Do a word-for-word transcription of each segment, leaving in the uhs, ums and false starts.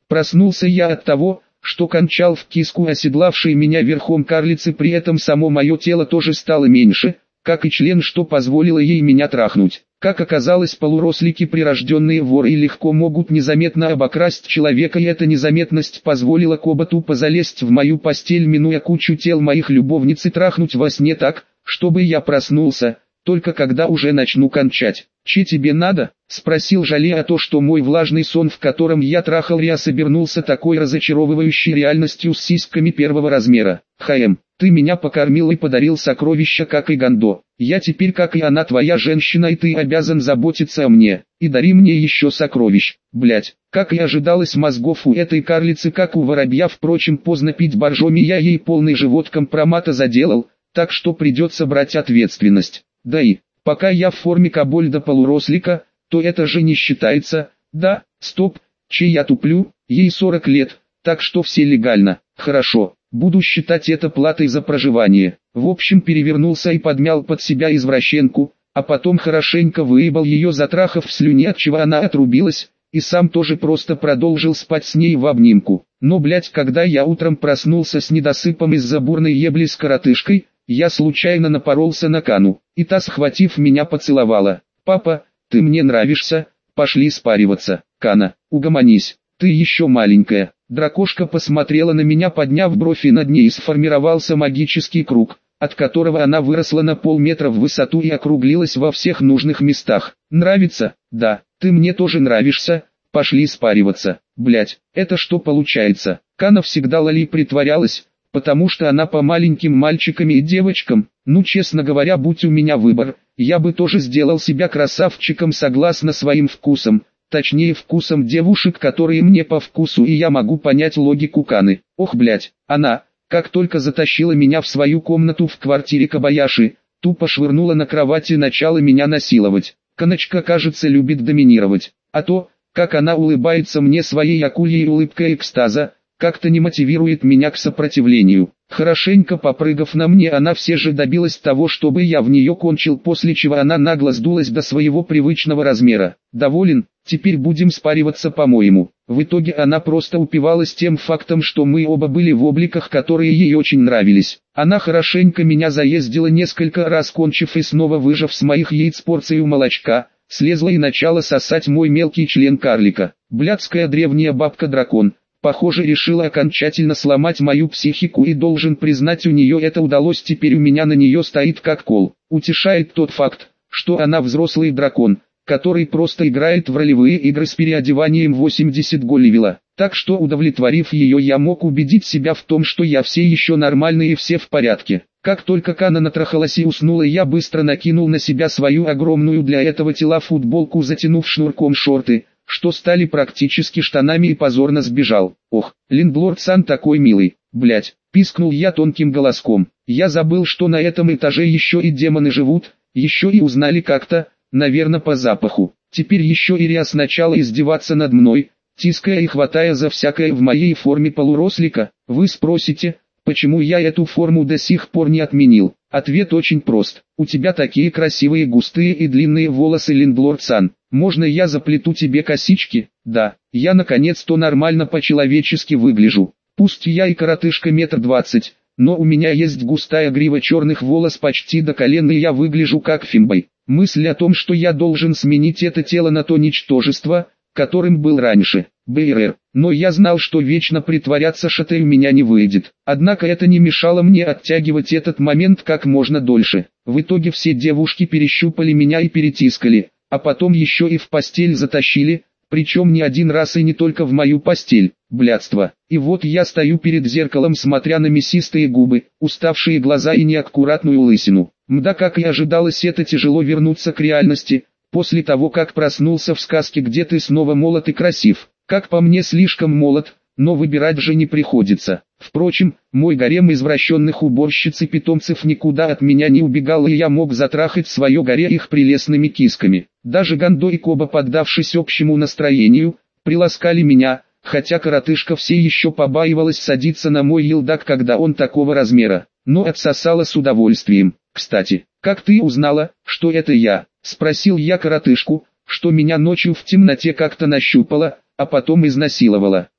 Проснулся я от того, что кончал в киску оседлавшей меня верхом карлицы, при этом само мое тело тоже стало меньше, как и член, что позволило ей меня трахнуть. Как оказалось, полурослики прирожденные воры и легко могут незаметно обокрасть человека, и эта незаметность позволила Коба тупо залезть в мою постель, минуя кучу тел моих любовниц, и трахнуть во сне так, чтобы я проснулся, только когда уже начну кончать. «Че тебе надо?» — спросил, жалея то, что мой влажный сон, в котором я трахал Риас, обернулся такой разочаровывающей реальностью с сиськами первого размера. «Хаэм, ты меня покормил и подарил сокровища, как и Гандо. Я теперь, как и она, твоя женщина, и ты обязан заботиться о мне. И дари мне еще сокровищ. Блять, как и ожидалось, мозгов у этой карлицы, как у воробья. Впрочем, поздно пить боржоми, я ей полный живот компромата заделал, так что придется брать ответственность. Да и, пока я в форме кобольда полурослика, то это же не считается. Да, стоп, че я туплю, ей сорок лет, так что все легально. Хорошо, буду считать это платой за проживание». В общем, перевернулся и подмял под себя извращенку, а потом хорошенько выебал ее, затрахав в слюне, от чего она отрубилась, и сам тоже просто продолжил спать с ней в обнимку. Но, блять, когда я утром проснулся с недосыпом из-за бурной ебли с коротышкой, я случайно напоролся на Кану, и та, схватив меня, поцеловала. «Папа, ты мне нравишься, пошли спариваться». «Кана, угомонись, ты еще маленькая». Дракошка посмотрела на меня, подняв бровь, и над ней сформировался магический круг, от которого она выросла на полметра в высоту и округлилась во всех нужных местах. «Нравится?» «Да, ты мне тоже нравишься, пошли спариваться». Блять, это что получается? Кана всегда лали притворялась, потому что она по маленьким мальчикам и девочкам. Ну, честно говоря, будь у меня выбор, я бы тоже сделал себя красавчиком согласно своим вкусам, точнее вкусам девушек, которые мне по вкусу, и я могу понять логику Каны. Ох, блять, она, как только затащила меня в свою комнату в квартире Кобаяши, тупо швырнула на кровать и начала меня насиловать. Каночка, кажется, любит доминировать, а то, как она улыбается мне своей акульей улыбкой экстаза, как-то не мотивирует меня к сопротивлению. Хорошенько попрыгав на мне, она все же добилась того, чтобы я в нее кончил, после чего она нагло сдулась до своего привычного размера. «Доволен? Теперь будем спариваться, по-моему». В итоге она просто упивалась тем фактом, что мы оба были в обликах, которые ей очень нравились. Она хорошенько меня заездила несколько раз, кончив и снова выжав с моих яиц порцию молочка, слезла и начала сосать мой мелкий член карлика. Блядская древняя бабка-дракон, похоже, решила окончательно сломать мою психику, и должен признать, у нее это удалось. Теперь у меня на нее стоит как кол. Утешает тот факт, что она взрослый дракон, который просто играет в ролевые игры с переодеванием восемьдесят го левела. Так что, удовлетворив ее, я мог убедить себя в том, что я все еще нормальный и все в порядке. Как только Кана натрахалась и уснула, я быстро накинул на себя свою огромную для этого тела футболку, затянув шнурком шорты, что стали практически штанами, и позорно сбежал. «Ох, Линдлорд-сан такой милый, блять», пискнул я тонким голоском. Я забыл, что на этом этаже еще и демоны живут, еще и узнали как-то, наверное, по запаху. Теперь еще и Риас начала издеваться над мной, тиская и хватая за всякое в моей форме полурослика. Вы спросите, почему я эту форму до сих пор не отменил? Ответ очень прост. У тебя такие красивые густые и длинные волосы, Линдлорд-сан. Можно я заплету тебе косички? Да, я наконец-то нормально по-человечески выгляжу. Пусть я и коротышка метр двадцать, но у меня есть густая грива черных волос почти до колена, и я выгляжу как фимбой. Мысль о том, что я должен сменить это тело на то ничтожество, которым был раньше, БРР. Но я знал, что вечно притворяться шатой у меня не выйдет. Однако это не мешало мне оттягивать этот момент как можно дольше. В итоге все девушки перещупали меня и перетискали, а потом еще и в постель затащили, причем не один раз и не только в мою постель. Блядство. И вот я стою перед зеркалом, смотря на мясистые губы, уставшие глаза и неаккуратную лысину. Мда, как и ожидалось, это тяжело вернуться к реальности, после того как проснулся в сказке, где ты снова молод и красив. Как по мне, слишком молод, но выбирать же не приходится. Впрочем, мой гарем извращенных уборщиц и питомцев никуда от меня не убегал, и я мог затрахать свое горе их прелестными кисками. Даже Гандо и Коба, поддавшись общему настроению, приласкали меня, хотя коротышка все еще побаивалась садиться на мой елдак, когда он такого размера, но отсосала с удовольствием. «Кстати, как ты узнала, что это я?» — спросил я коротышку, что меня ночью в темноте как-то нащупала, а потом изнасиловала.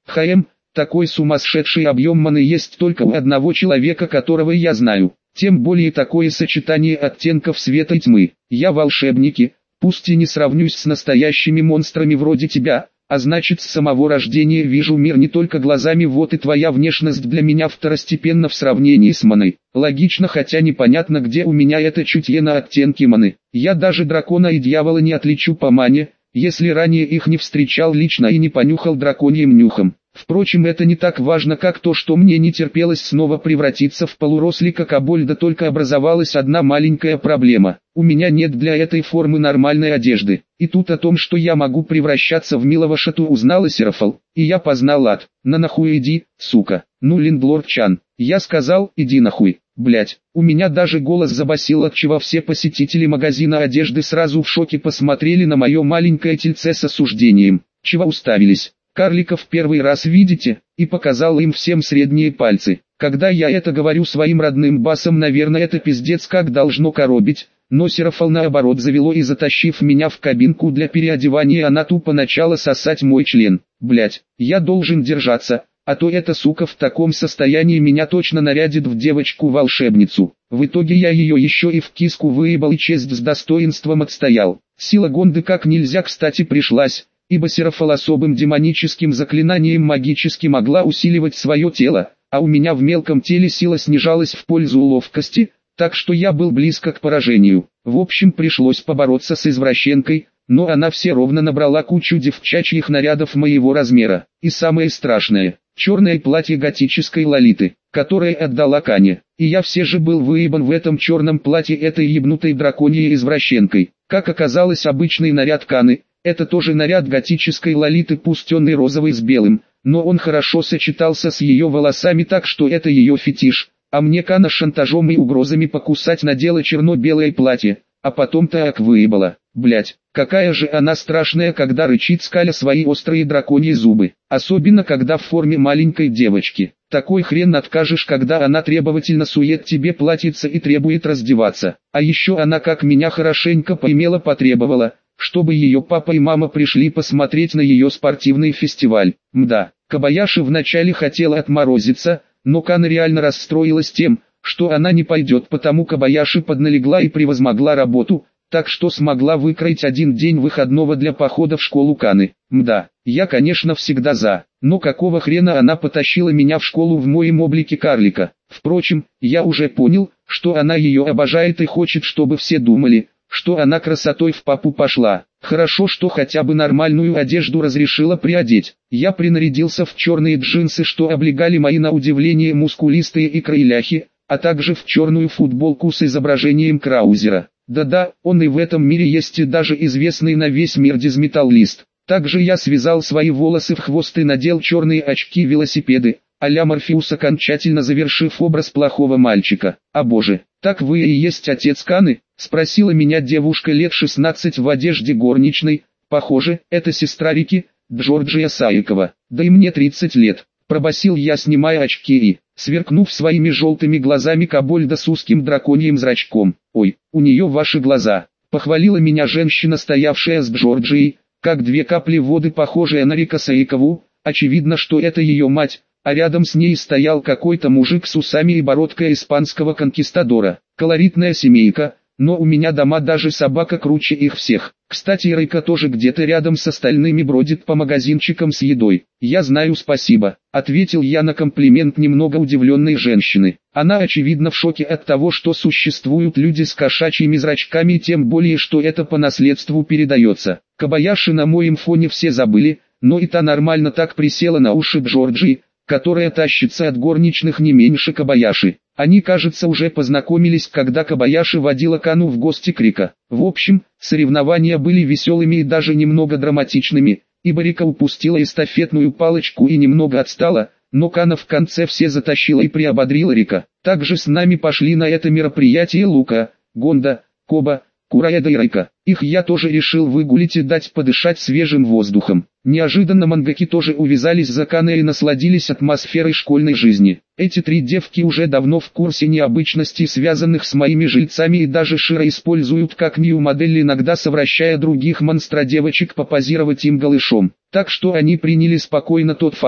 Хм, такой сумасшедший объем маны есть только у одного человека, которого я знаю. Тем более такое сочетание оттенков света и тьмы. Я волшебники, пусть и не сравнюсь с настоящими монстрами вроде тебя, а значит с самого рождения вижу мир не только глазами, вот и твоя внешность для меня второстепенна в сравнении с маной. Логично, хотя непонятно, где у меня это чутье на оттенки маны. Я даже дракона и дьявола не отличу по мане, если ранее их не встречал лично и не понюхал драконьим нюхом. Впрочем, это не так важно, как то, что мне не терпелось снова превратиться в полурослика Кобольда, только образовалась одна маленькая проблема. У меня нет для этой формы нормальной одежды. И тут о том, что я могу превращаться в милого шату, узнала Серафал, и я познал ад. На нахуй иди, сука. Ну, Линдлорд Чан. Я сказал, иди нахуй. Блять, у меня даже голос забасил, отчего все посетители магазина одежды сразу в шоке посмотрели на мое маленькое тельце с осуждением. Чего уставились? Карликов первый раз видите, и показал им всем средние пальцы. Когда я это говорю своим родным басом, наверное, это пиздец как должно коробить, но Серафал наоборот завело, и затащив меня в кабинку для переодевания, она тупо начала сосать мой член. Блять, я должен держаться, а то эта сука в таком состоянии меня точно нарядит в девочку-волшебницу. В итоге я ее еще и в киску выебал и честь с достоинством отстоял. Сила Гонды как нельзя кстати пришлась, ибо Серафал особым демоническим заклинанием магически могла усиливать свое тело, а у меня в мелком теле сила снижалась в пользу ловкости, так что я был близко к поражению. В общем, пришлось побороться с извращенкой, но она все ровно набрала кучу девчачьих нарядов моего размера. И самое страшное, черное платье готической Лолиты, которое отдала Кане. И я все же был выебан в этом черном платье этой ебнутой драконьей извращенкой. Как оказалось, обычный наряд Каны — это тоже наряд готической Лолиты, пустенный розовый с белым, но он хорошо сочетался с ее волосами, так что это ее фетиш, а мне Кана шантажом и угрозами покусать надела черно-белое платье, а потом так выебала. Блять, какая же она страшная, когда рычит, скаля свои острые драконьи зубы, особенно когда в форме маленькой девочки. Такой хрен откажешь, когда она требовательно сует тебе платьице и требует раздеваться. А еще она, как меня хорошенько поимела, потребовала, чтобы ее папа и мама пришли посмотреть на ее спортивный фестиваль. Мда, Кобаяши вначале хотела отморозиться, но Кана реально расстроилась тем, что она не пойдет, потому Кобаяши подналегла и превозмогла работу, так что смогла выкроить один день выходного для похода в школу Каны. Мда, я конечно всегда за, но какого хрена она потащила меня в школу в моем облике карлика? Впрочем, я уже понял, что она ее обожает и хочет, чтобы все думали, что она красотой в папу пошла. Хорошо, что хотя бы нормальную одежду разрешила приодеть. Я принарядился в черные джинсы, что облегали мои на удивление мускулистые икры и ляхи, а также в черную футболку с изображением Краузера. Да-да, он и в этом мире есть, и даже известный на весь мир дизметаллист. Также я связал свои волосы в хвост и надел черные очки-велосипеды, а-ля Морфеус, окончательно завершив образ плохого мальчика. А боже, так вы и есть отец Каны? Спросила меня девушка лет шестнадцать в одежде горничной. Похоже, это сестра Рики, Джорджия Саикова. Да и мне тридцать лет. Пробасил я, снимая очки и, сверкнув своими желтыми глазами Кобольда с узким драконьим зрачком. Ой, у нее ваши глаза. Похвалила меня женщина, стоявшая с Джорджией, как две капли воды, похожая на Рика Саикову. Очевидно, что это ее мать, а рядом с ней стоял какой-то мужик с усами и бородкой испанского конкистадора. Колоритная семейка, но у меня дома даже собака круче их всех. Кстати, Рика тоже где-то рядом с остальными бродит по магазинчикам с едой. Я знаю, спасибо, ответил я на комплимент немного удивленной женщины. Она очевидно в шоке от того, что существуют люди с кошачьими зрачками, тем более что это по наследству передается. Кобаяши на моем фоне все забыли, но и та нормально так присела на уши Джорджии, которая тащится от горничных не меньше Кобаяши. Они, кажется, уже познакомились, когда Кобаяши водила Кану в гости к Рика. В общем, соревнования были веселыми и даже немного драматичными, ибо Рика упустила эстафетную палочку и немного отстала, но Кана в конце все затащила и приободрила Рика. Также с нами пошли на это мероприятие Лука, Гонда, Коба, Кураэда и Рика. Их я тоже решил выгулить и дать подышать свежим воздухом. Неожиданно мангаки тоже увязались за Каной и насладились атмосферой школьной жизни. Эти три девки уже давно в курсе необычностей, связанных с моими жильцами, и даже широ используют как нью-модель, иногда совращая других монстра-девочек попозировать им голышом. Так что они приняли спокойно тот факт,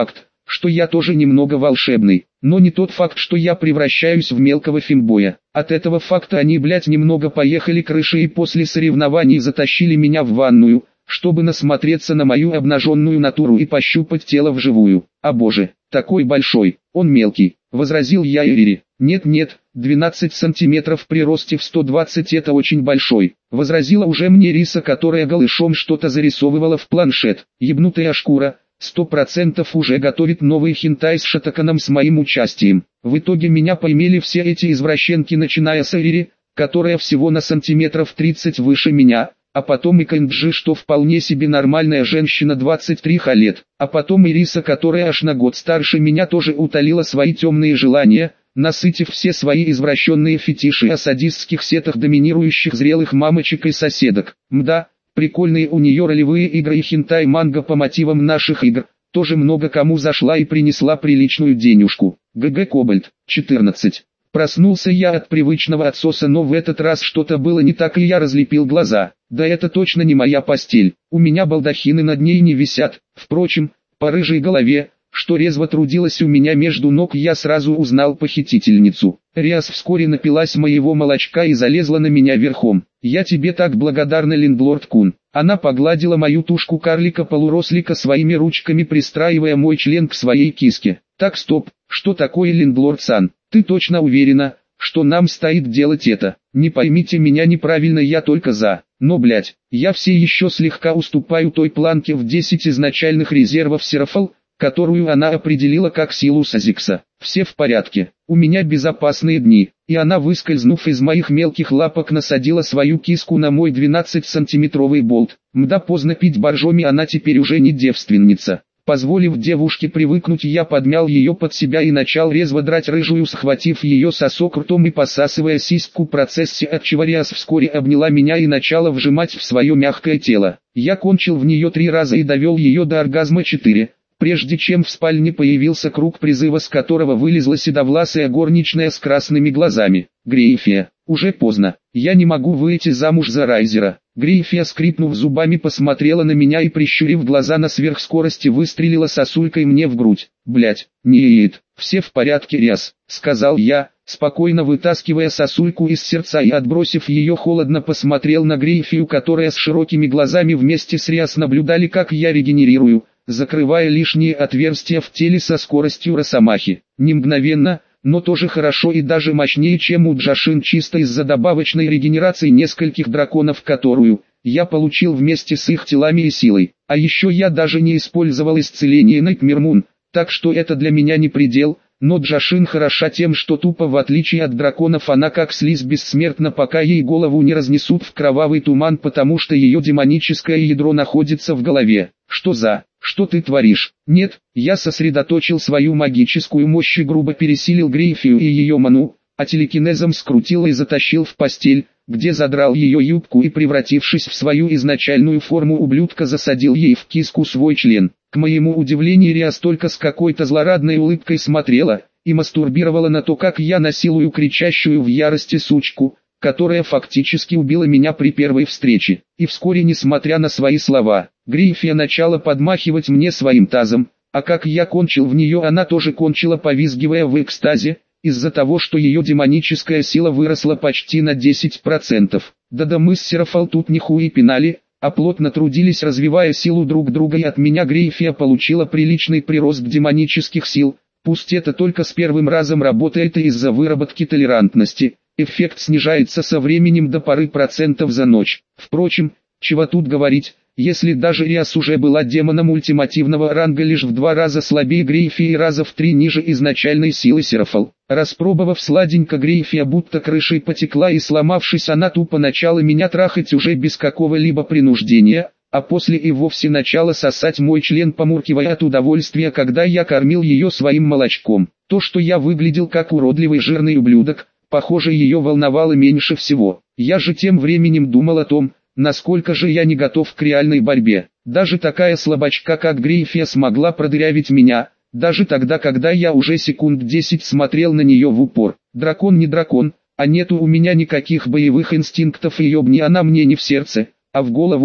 что я тоже немного волшебный, но не тот факт, что я превращаюсь в мелкого фимбоя. От этого факта они, блять, немного поехали крышей и после соревнований затащили меня в ванную, чтобы насмотреться на мою обнаженную натуру и пощупать тело вживую. А боже, такой большой, он мелкий, возразил я Ирире. Нет-нет, двенадцать сантиметров при росте в сто двадцать это очень большой, возразила уже мне Риса, которая голышом что-то зарисовывала в планшет. Ебнутая шкура, сто процентов уже готовит новый хентай с Шатаканом с моим участием. В итоге меня поимели все эти извращенки, начиная с Ирири, которая всего на сантиметров тридцать выше меня, а потом и Кэнджи, что вполне себе нормальная женщина двадцати трёх лет, а потом и Риса, которая аж на год старше меня, тоже утолила свои темные желания, насытив все свои извращенные фетиши о садистских сетах доминирующих зрелых мамочек и соседок. Мда, прикольные у нее ролевые игры и хентай-манга по мотивам наших игр, тоже много кому зашла и принесла приличную денежку. ГГ Кобальт, четырнадцать. Проснулся я от привычного отсоса, но в этот раз что-то было не так и я разлепил глаза. Да это точно не моя постель, у меня балдахины над ней не висят. Впрочем, по рыжей голове, что резво трудилась у меня между ног, я сразу узнал похитительницу. Риас вскоре напилась моего молочка и залезла на меня верхом. «Я тебе так благодарна, лендлорд Кун». Она погладила мою тушку карлика-полурослика своими ручками, пристраивая мой член к своей киске. «Так, стоп, что такое, лендлорд Сан? Ты точно уверена, что нам стоит делать это? Не поймите меня неправильно, я только за. Но, блять, я все еще слегка уступаю той планке в десять изначальных резервов Серафал, которую она определила как силу Сазикса. Все в порядке, у меня безопасные дни». И она, выскользнув из моих мелких лапок, насадила свою киску на мой двенадцатисантиметровый болт. Мда, поздно пить боржоми, она теперь уже не девственница. Позволив девушке привыкнуть, я подмял ее под себя и начал резво драть рыжую, схватив ее сосок ртом и посасывая сиську в процессе, отчего Риас вскоре обняла меня и начала вжимать в свое мягкое тело. Я кончил в нее три раза и довел ее до оргазма четыре. Прежде чем в спальне появился круг призыва, с которого вылезла седовласая горничная с красными глазами. «Грейфия, уже поздно, я не могу выйти замуж за Райзера». Грейфия, скрипнув зубами, посмотрела на меня и, прищурив глаза, на сверхскорости выстрелила сосулькой мне в грудь. «Блять, не яет, все в порядке, Риас», — сказал я, спокойно вытаскивая сосульку из сердца, и, отбросив ее, холодно посмотрел на Грейфию, которая с широкими глазами вместе с Риас наблюдали, как я регенерирую, закрывая лишние отверстия в теле со скоростью росомахи. Не мгновенно, но тоже хорошо и даже мощнее, чем у Джашин, чисто из-за добавочной регенерации нескольких драконов, которую я получил вместе с их телами и силой. А еще я даже не использовал исцеление Найтмирмун, так что это для меня не предел. Но Джашин хороша тем, что тупо, в отличие от драконов, она как слизь бессмертна, пока ей голову не разнесут в кровавый туман, потому что ее демоническое ядро находится в голове. Что за... Что ты творишь? Нет, я сосредоточил свою магическую мощь и грубо пересилил Грейфию и ее ману, а телекинезом скрутил и затащил в постель, где задрал ее юбку и, превратившись в свою изначальную форму ублюдка, засадил ей в киску свой член. К моему удивлению, Риас только с какой-то злорадной улыбкой смотрела и мастурбировала на то, как я насилую кричащую в ярости сучку, которая фактически убила меня при первой встрече. И вскоре, несмотря на свои слова, Грейфия начала подмахивать мне своим тазом, а как я кончил в нее, она тоже кончила, повизгивая в экстазе, из-за того, что ее демоническая сила выросла почти на десять процентов. Да-да, мы с Серафал тут не хуй пинали, а плотно трудились, развивая силу друг друга, и от меня Грейфия получила приличный прирост демонических сил. Пусть это только с первым разом работает и из-за выработки толерантности, эффект снижается со временем до пары процентов за ночь. Впрочем, чего тут говорить, если даже Риас уже была демоном ультимативного ранга, лишь в два раза слабее Грейфии и раза в три ниже изначальной силы Серафал. Распробовав сладенько, Грейфия будто крышей потекла, и, сломавшись, она тупо начала меня трахать уже без какого-либо принуждения, а после и вовсе начала сосать мой член, помуркивая от удовольствия, когда я кормил ее своим молочком. То, что я выглядел как уродливый жирный ублюдок, похоже, ее волновало меньше всего. Я же тем временем думал о том, насколько же я не готов к реальной борьбе. Даже такая слабачка, как Грейфия, смогла продырявить меня, даже тогда, когда я уже секунд десять смотрел на нее в упор. Дракон не дракон, а нету у меня никаких боевых инстинктов, и ёбни она мне не в сердце, а в голову,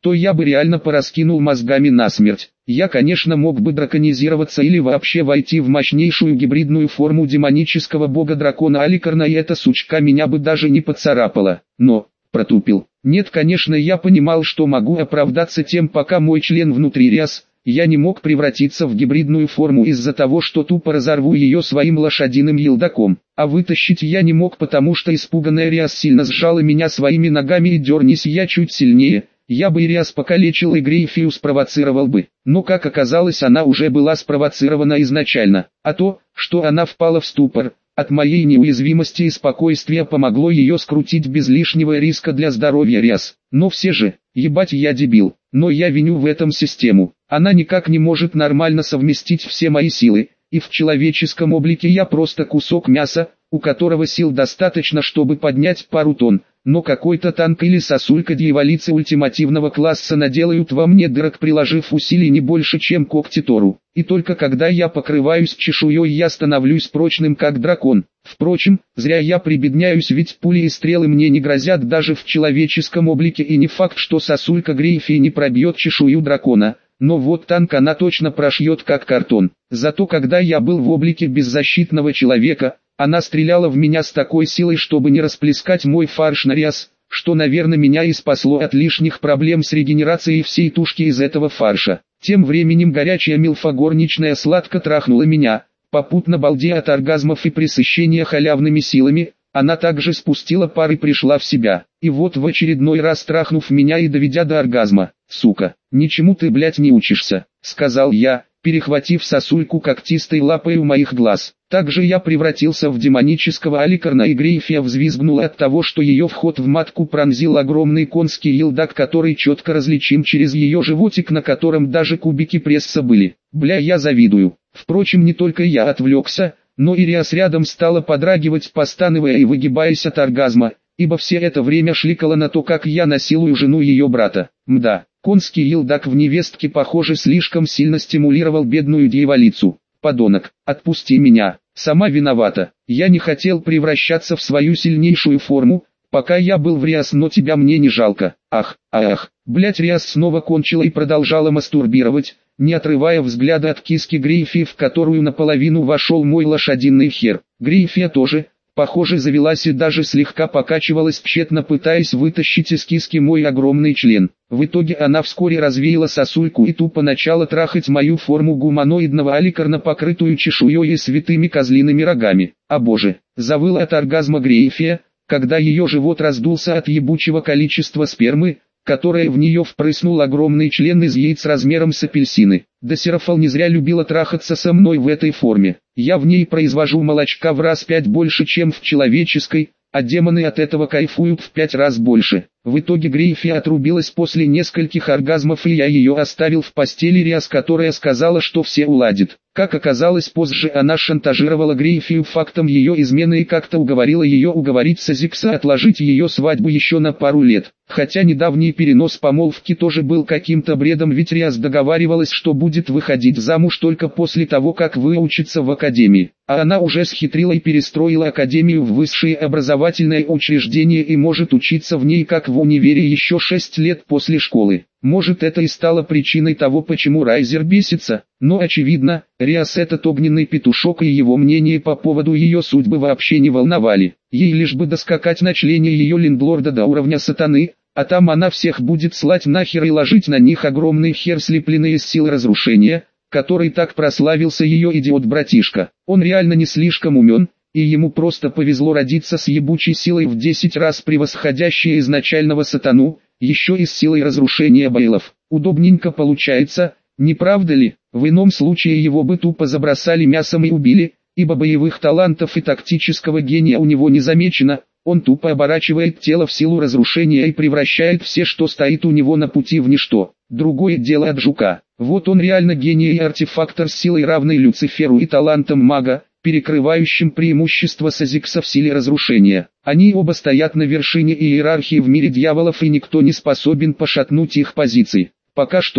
то я бы реально пораскинул мозгами насмерть. Я, конечно, мог бы драконизироваться или вообще войти в мощнейшую гибридную форму демонического бога-дракона Аликарна, и эта сучка меня бы даже не поцарапала. Но, протупил. Нет, конечно, я понимал, что могу оправдаться тем, пока мой член внутри ряс. Я не мог превратиться в гибридную форму из-за того, что тупо разорву ее своим лошадиным елдаком. А вытащить я не мог, потому что испуганная Риас сильно сжала меня своими ногами, и дернись я чуть сильнее, я бы и Риас покалечил и Грейфию спровоцировал бы. Но как оказалось, она уже была спровоцирована изначально. А то, что она впала в ступор, от моей неуязвимости и спокойствия помогло ее скрутить без лишнего риска для здоровья Риас. Но все же, ебать я дебил, но я виню в этом систему. Она никак не может нормально совместить все мои силы, и в человеческом облике я просто кусок мяса, у которого сил достаточно, чтобы поднять пару тонн, но какой-то танк или сосулька дьяволицы ультимативного класса наделают во мне дырок, приложив усилий не больше, чем когти Тору. И только когда я покрываюсь чешуей, я становлюсь прочным как дракон. Впрочем, зря я прибедняюсь, ведь пули и стрелы мне не грозят даже в человеческом облике, и не факт, что сосулька Грейфии не пробьет чешую дракона. Но вот танк она точно прошьет как картон. Зато когда я был в облике беззащитного человека, она стреляла в меня с такой силой, чтобы не расплескать мой фарш на Риас, что, наверное, меня и спасло от лишних проблем с регенерацией всей тушки из этого фарша. Тем временем горячая милфа горничная сладко трахнула меня, попутно балдея от оргазмов и пресыщения халявными силами. Она также спустила пар и пришла в себя. И вот в очередной раз трахнув меня и доведя до оргазма: «Сука, ничему ты, блядь, не учишься», — сказал я, перехватив сосульку когтистой лапой у моих глаз. Также я превратился в демонического Аликарна, и Грейфия взвизгнула от того, что ее вход в матку пронзил огромный конский елдак, который четко различим через ее животик, на котором даже кубики пресса были. Бля, я завидую. Впрочем, не только я отвлекся, но и Риас рядом стала подрагивать, постановая и выгибаясь от оргазма, ибо все это время шликала на то, как я насилую жену ее брата. Мда, конский елдак в невестке, похоже, слишком сильно стимулировал бедную дьяволицу. Подонок, отпусти меня, сама виновата. Я не хотел превращаться в свою сильнейшую форму, пока я был в Риас, но тебя мне не жалко. Ах, ах, блять, Риас снова кончила и продолжала мастурбировать, не отрывая взгляда от киски Грейфии, в которую наполовину вошел мой лошадиный хер. Грейфия тоже, похоже, завелась и даже слегка покачивалась, тщетно пытаясь вытащить из киски мой огромный член. В итоге она вскоре развеяла сосульку и тупо начала трахать мою форму гуманоидного Аликарна, покрытую чешуей и святыми козлиными рогами. А боже, завыла от оргазма Грейфия, когда ее живот раздулся от ебучего количества спермы, которая в нее впрыснул огромный член из яиц размером с апельсины. Досерафал не зря любила трахаться со мной в этой форме. Я в ней произвожу молочка в раз пять больше, чем в человеческой, а демоны от этого кайфуют в пять раз больше. В итоге Грейфия отрубилась после нескольких оргазмов, и я ее оставил в постели Риас, которая сказала, что все уладит. Как оказалось, позже она шантажировала Грейфию фактом ее измены и как-то уговорила ее уговорить Сазикса отложить ее свадьбу еще на пару лет. Хотя недавний перенос помолвки тоже был каким-то бредом, ведь Риас договаривалась, что будет выходить замуж только после того, как выучится в академии. А она уже схитрила и перестроила академию в высшее образовательное учреждение и может учиться в ней как в универе еще шесть лет после школы. Может, это и стало причиной того, почему Райзер бесится, но очевидно, Риас этот огненный петушок и его мнение по поводу ее судьбы вообще не волновали. Ей лишь бы доскакать на члене ее лендлорда до уровня сатаны, а там она всех будет слать нахер и ложить на них огромный хер, слепленный из сил разрушения, который так прославился ее идиот-братишка. Он реально не слишком умен, и ему просто повезло родиться с ебучей силой в десять раз превосходящей изначального сатану, еще и с силой разрушения Бейлов. Удобненько получается, не правда ли? В ином случае его бы тупо забросали мясом и убили, ибо боевых талантов и тактического гения у него не замечено. Он тупо оборачивает тело в силу разрушения и превращает все, что стоит у него на пути, в ничто. Другое дело от жука. Вот он реально гений и артефактор с силой, равной Люциферу, и талантом мага, перекрывающим преимущество Сазикса в силе разрушения. Они оба стоят на вершине иерархии в мире дьяволов, и никто не способен пошатнуть их позиции. Пока что.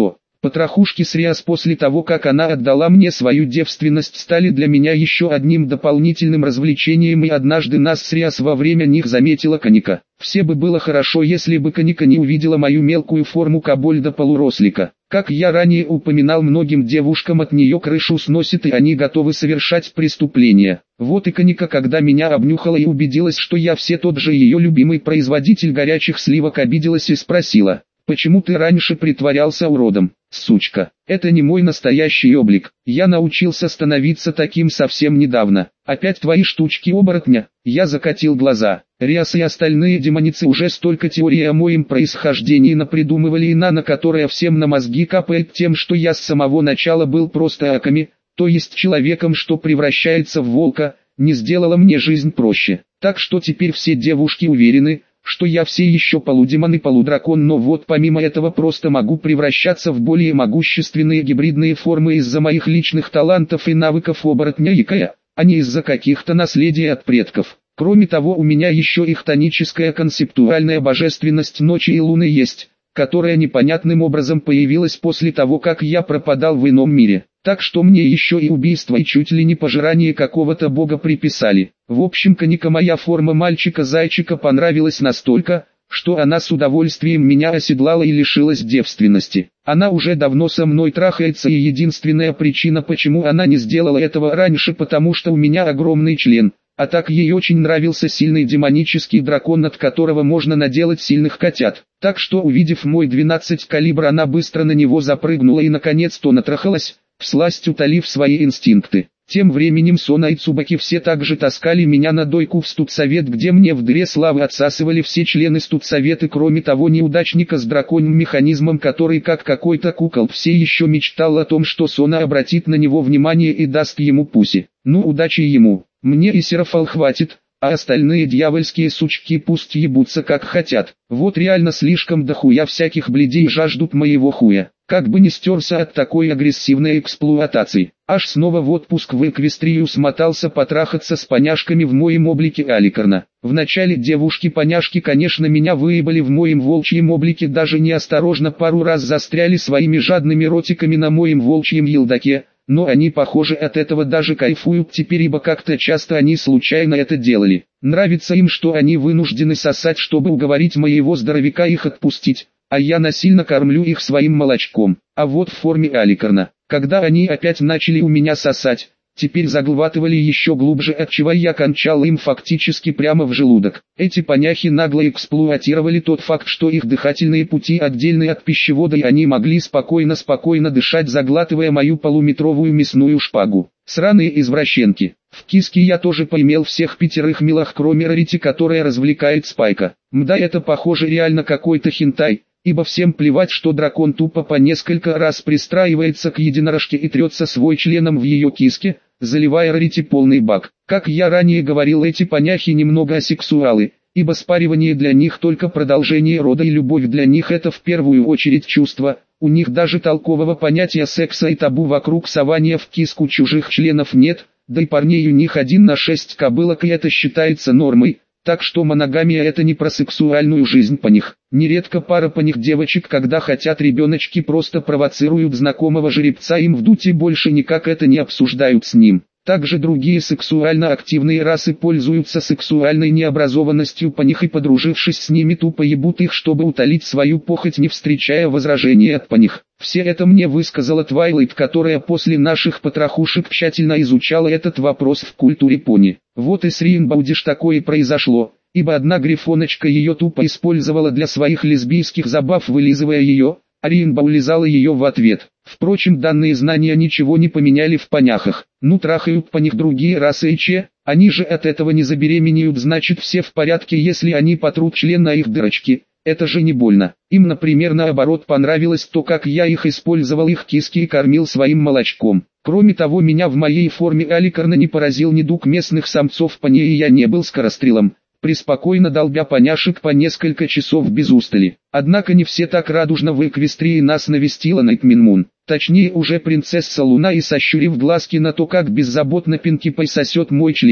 Потрохушки с Риас после того, как она отдала мне свою девственность, стали для меня еще одним дополнительным развлечением, и однажды нас с Риас во время них заметила Каника. Все бы было хорошо, если бы Каника не увидела мою мелкую форму кобольда-полурослика. Как я ранее упоминал, многим девушкам от нее крышу сносит, и они готовы совершать преступления. Вот и Каника, когда меня обнюхала и убедилась, что я все тот же ее любимый производитель горячих сливок, обиделась и спросила: «Почему ты раньше притворялся уродом, сучка? Это не мой настоящий облик. Я научился становиться таким совсем недавно. Опять твои штучки, оборотня?» Я закатил глаза. Риас и остальные демоницы уже столько теорий о моем происхождении напридумывали, и Нана, которая всем на мозги капает тем, что я с самого начала был просто Аками, то есть человеком, что превращается в волка, не сделала мне жизнь проще. Так что теперь все девушки уверены, что я все еще полудемон и полудракон, но вот помимо этого просто могу превращаться в более могущественные гибридные формы из-за моих личных талантов и навыков оборотня и Кая, а не из-за каких-то наследий от предков. Кроме того, у меня еще и хтоническая концептуальная божественность ночи и луны есть, которая непонятным образом появилась после того, как я пропадал в ином мире. Так что мне еще и убийство и чуть ли не пожирание какого-то бога приписали. В общем, Каника, моя форма мальчика-зайчика, понравилась настолько, что она с удовольствием меня оседлала и лишилась девственности. Она уже давно со мной трахается, и единственная причина, почему она не сделала этого раньше, потому что у меня огромный член. А так ей очень нравился сильный демонический дракон, от которого можно наделать сильных котят. Так что, увидев мой двенадцать калибр, она быстро на него запрыгнула и наконец-то натрахалась, всласть утолив свои инстинкты. Тем временем Сона и Цубаки все также таскали меня на дойку в студсовет, где мне в дыре славы отсасывали все члены студсовета, кроме того неудачника с драконьим механизмом, который как какой-то кукол все еще мечтал о том, что Сона обратит на него внимание и даст ему пуси. Ну, удачи ему. Мне и Серафал хватит, а остальные дьявольские сучки пусть ебутся как хотят. Вот реально слишком дохуя всяких блядей жаждут моего хуя. Как бы не стерся от такой агрессивной эксплуатации. Аж снова в отпуск в Эквестрию смотался потрахаться с поняшками в моем облике Аликарна. Вначале девушки-поняшки, конечно, меня выебали в моем волчьем облике, даже неосторожно пару раз застряли своими жадными ротиками на моем волчьем елдаке. Но они, похоже, от этого даже кайфуют теперь, ибо как-то часто они случайно это делали. Нравится им, что они вынуждены сосать, чтобы уговорить моего здоровяка их отпустить, а я насильно кормлю их своим молочком. А вот в форме Аликарна, когда они опять начали у меня сосать, теперь заглатывали еще глубже, отчего я кончал им фактически прямо в желудок. Эти поняхи нагло эксплуатировали тот факт, что их дыхательные пути отдельны от пищевода, и они могли спокойно-спокойно дышать, заглатывая мою полуметровую мясную шпагу. Сраные извращенки. В киске я тоже поимел всех пятерых милах, кроме Рарити, которая развлекает Спайка. Мда, это похоже реально какой-то хентай. Ибо всем плевать, что дракон тупо по несколько раз пристраивается к единорожке и трется свой членом в ее киске, заливая Рарити полный бак. Как я ранее говорил, эти поняхи немного асексуалы, ибо спаривание для них только продолжение рода, и любовь для них это в первую очередь чувство. У них даже толкового понятия секса и табу вокруг сования в киску чужих членов нет, да и парней у них один на шесть кобылок, и это считается нормой. Так что моногамия — это не про сексуальную жизнь по них. Нередко пара по них девочек, когда хотят ребеночки, просто провоцируют знакомого жеребца им вдуть и больше никак это не обсуждают с ним. Также другие сексуально активные расы пользуются сексуальной необразованностью по них и, подружившись с ними, тупо ебут их, чтобы утолить свою похоть, не встречая возражений от по них. Все это мне высказала Твайлайт, которая после наших потрохушек тщательно изучала этот вопрос в культуре пони. Вот и с Риенбаудиш такое произошло, ибо одна грифоночка ее тупо использовала для своих лесбийских забав, вылизывая ее, а Риенбау лизала ее в ответ. Впрочем, данные знания ничего не поменяли в поняхах. Ну, трахают по них другие расы и че, они же от этого не забеременеют, значит все в порядке, если они потрут член на их дырочки. Это же не больно. Им, например, наоборот понравилось то, как я их использовал, их киски, и кормил своим молочком. Кроме того, меня в моей форме Аликарна не поразил недуг местных самцов пони, и я не был скорострелом, преспокойно долбя поняшек по несколько часов без устали. Однако не все так радужно. В Эквестрии нас навестила Найтмин Мун, точнее уже принцесса Луна, и, сощурив глазки на то, как беззаботно Пинки Пай сосет мой член,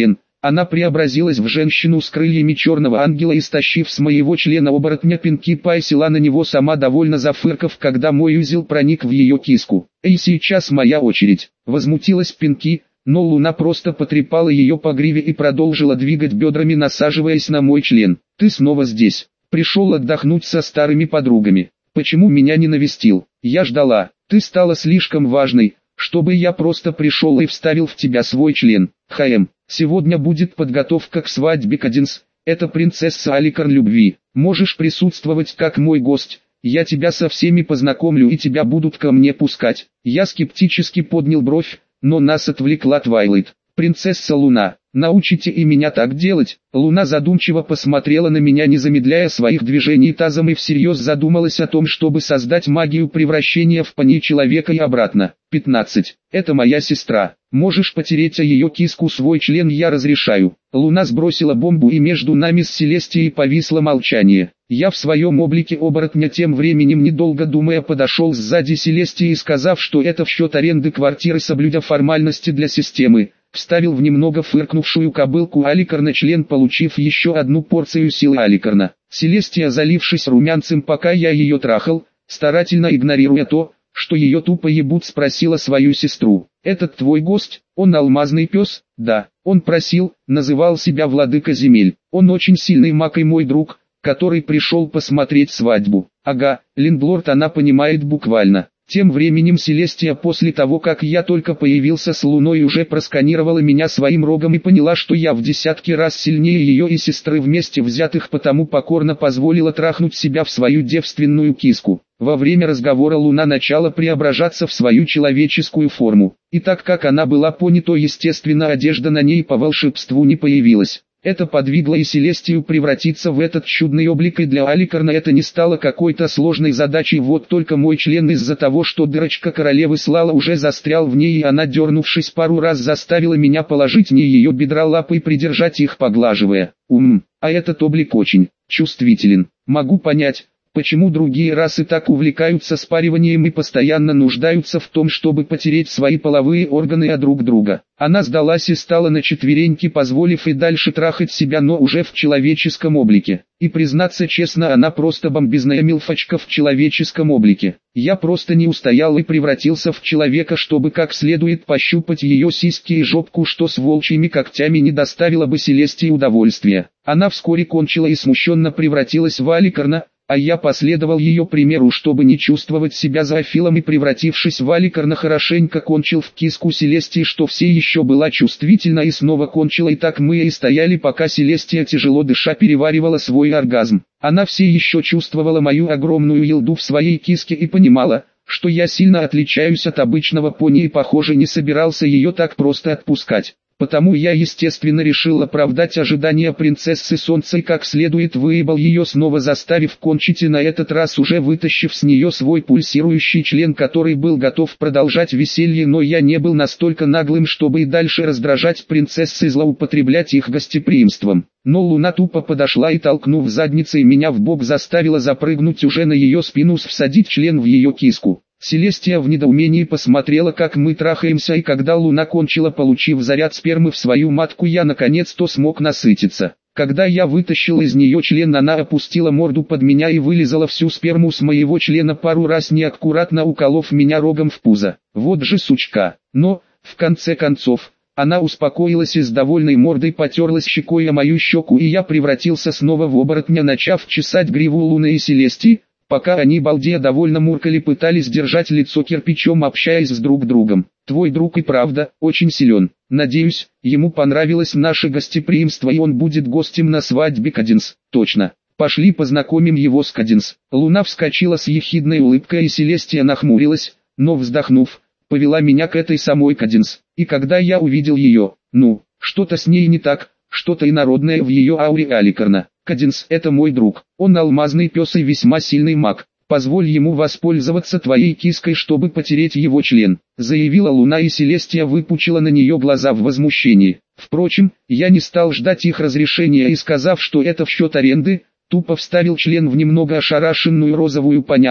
Она преобразилась в женщину с крыльями черного ангела и, стащив с моего члена оборотня пинки, повесила на него, сама довольно зафыркав, когда мой узел проник в ее киску. «Эй, сейчас моя очередь!» Возмутилась Пинки, но Луна просто потрепала ее по гриве и продолжила двигать бедрами, насаживаясь на мой член. «Ты снова здесь. Пришел отдохнуть со старыми подругами. Почему меня не навестил? Я ждала. Ты стала слишком важной, чтобы я просто пришел и вставил в тебя свой член. Хэм, сегодня будет подготовка к свадьбе Каденс. Это принцесса Аликарн любви. Можешь присутствовать как мой гость. Я тебя со всеми познакомлю и тебя будут ко мне пускать». Я скептически поднял бровь, но нас отвлекла Твайлайт. «Принцесса Луна, научите и меня так делать». Луна задумчиво посмотрела на меня, не замедляя своих движений тазом, и всерьез задумалась о том, чтобы создать магию превращения в пони человека и обратно. пятнадцать. «Это моя сестра. Можешь потереть о ее киску свой член, я разрешаю». Луна сбросила бомбу, и между нами с Селестией повисло молчание. Я в своем облике оборотня тем временем, недолго думая, подошел сзади Селестии и, сказав, что это в счет аренды квартиры, соблюдя формальности для системы, вставил в немного фыркнувшую кобылку Аликарна член, получив еще одну порцию силы Аликарна. Селестия, залившись румянцем, пока я ее трахал, старательно игнорируя то, что ее тупо ебут, спросила свою сестру: «Этот твой гость? Он алмазный пес?» «Да, он просил, называл себя владыка земель. Он очень сильный маг и мой друг, который пришел посмотреть свадьбу». «Ага, лендлорд, она понимает буквально». Тем временем Селестия, после того как я только появился с Луной, уже просканировала меня своим рогом и поняла, что я в десятки раз сильнее ее и сестры вместе взятых, потому покорно позволила трахнуть себя в свою девственную киску. Во время разговора Луна начала преображаться в свою человеческую форму, и так как она была пони, то естественно одежда на ней по волшебству не появилась. Это подвигло и Селестию превратиться в этот чудный облик, и для Аликарна это не стало какой-то сложной задачей. Вот только мой член, из-за того, что дырочка королевы Слала уже застрял в ней, и она, дернувшись пару раз, заставила меня положить на ее бедра лапы и придержать их, поглаживая. Ум, а этот облик очень чувствителен. Могу понять, почему другие расы так увлекаются спариванием и постоянно нуждаются в том, чтобы потереть свои половые органы о друг друга. Она сдалась и стала на четвереньки, позволив и дальше трахать себя, но уже в человеческом облике. И признаться честно, она просто бомбезная милфочка в человеческом облике. Я просто не устоял и превратился в человека, чтобы как следует пощупать ее сиськи и жопку, что с волчьими когтями не доставило бы Селестии удовольствия. Она вскоре кончила и смущенно превратилась в Аликарна, а я последовал ее примеру, чтобы не чувствовать себя зоофилом, и, превратившись в Аликарна, хорошенько кончил в киску Селестии, что все еще была чувствительна, и снова кончила, и так мы и стояли, пока Селестия, тяжело дыша, переваривала свой оргазм. Она все еще чувствовала мою огромную елду в своей киске и понимала, что я сильно отличаюсь от обычного пони, и, похоже, не собирался ее так просто отпускать. Потому я, естественно, решил оправдать ожидания принцессы Солнца и как следует выебал ее, снова заставив кончить, и на этот раз уже вытащив с нее свой пульсирующий член, который был готов продолжать веселье, но я не был настолько наглым, чтобы и дальше раздражать принцессы и злоупотреблять их гостеприимством. Но Луна тупо подошла и, толкнув задницей меня в бок, заставила запрыгнуть уже на ее спину, всадить член в ее киску. Селестия в недоумении посмотрела, как мы трахаемся, и когда Луна кончила, получив заряд спермы в свою матку, я наконец-то смог насытиться. Когда я вытащил из нее член, она опустила морду под меня и вылизала всю сперму с моего члена, пару раз неаккуратно уколов меня рогом в пузо. Вот же сучка. Но, в конце концов, она успокоилась и с довольной мордой потерлась щекой о мою щеку, и я превратился снова в оборотня, начав чесать гриву Луны и Селестии, пока они, балдея, довольно муркали, пытались держать лицо кирпичом, общаясь с друг другом. «Твой друг и правда очень силен. Надеюсь, ему понравилось наше гостеприимство, и он будет гостем на свадьбе Каденс». «Точно. Пошли познакомим его с Каденс». Луна вскочила с ехидной улыбкой, и Селестия нахмурилась, но, вздохнув, повела меня к этой самой Каденс. И когда я увидел ее, ну, что-то с ней не так, что-то инородное в ее ауре Аликарна. «Каденс — это мой друг, он алмазный пес и весьма сильный маг. Позволь ему воспользоваться твоей киской, чтобы потереть его член», — заявила Луна, и Селестия выпучила на нее глаза в возмущении. Впрочем, я не стал ждать их разрешения и, сказав, что это в счет аренды, тупо вставил член в немного ошарашенную розовую поняху,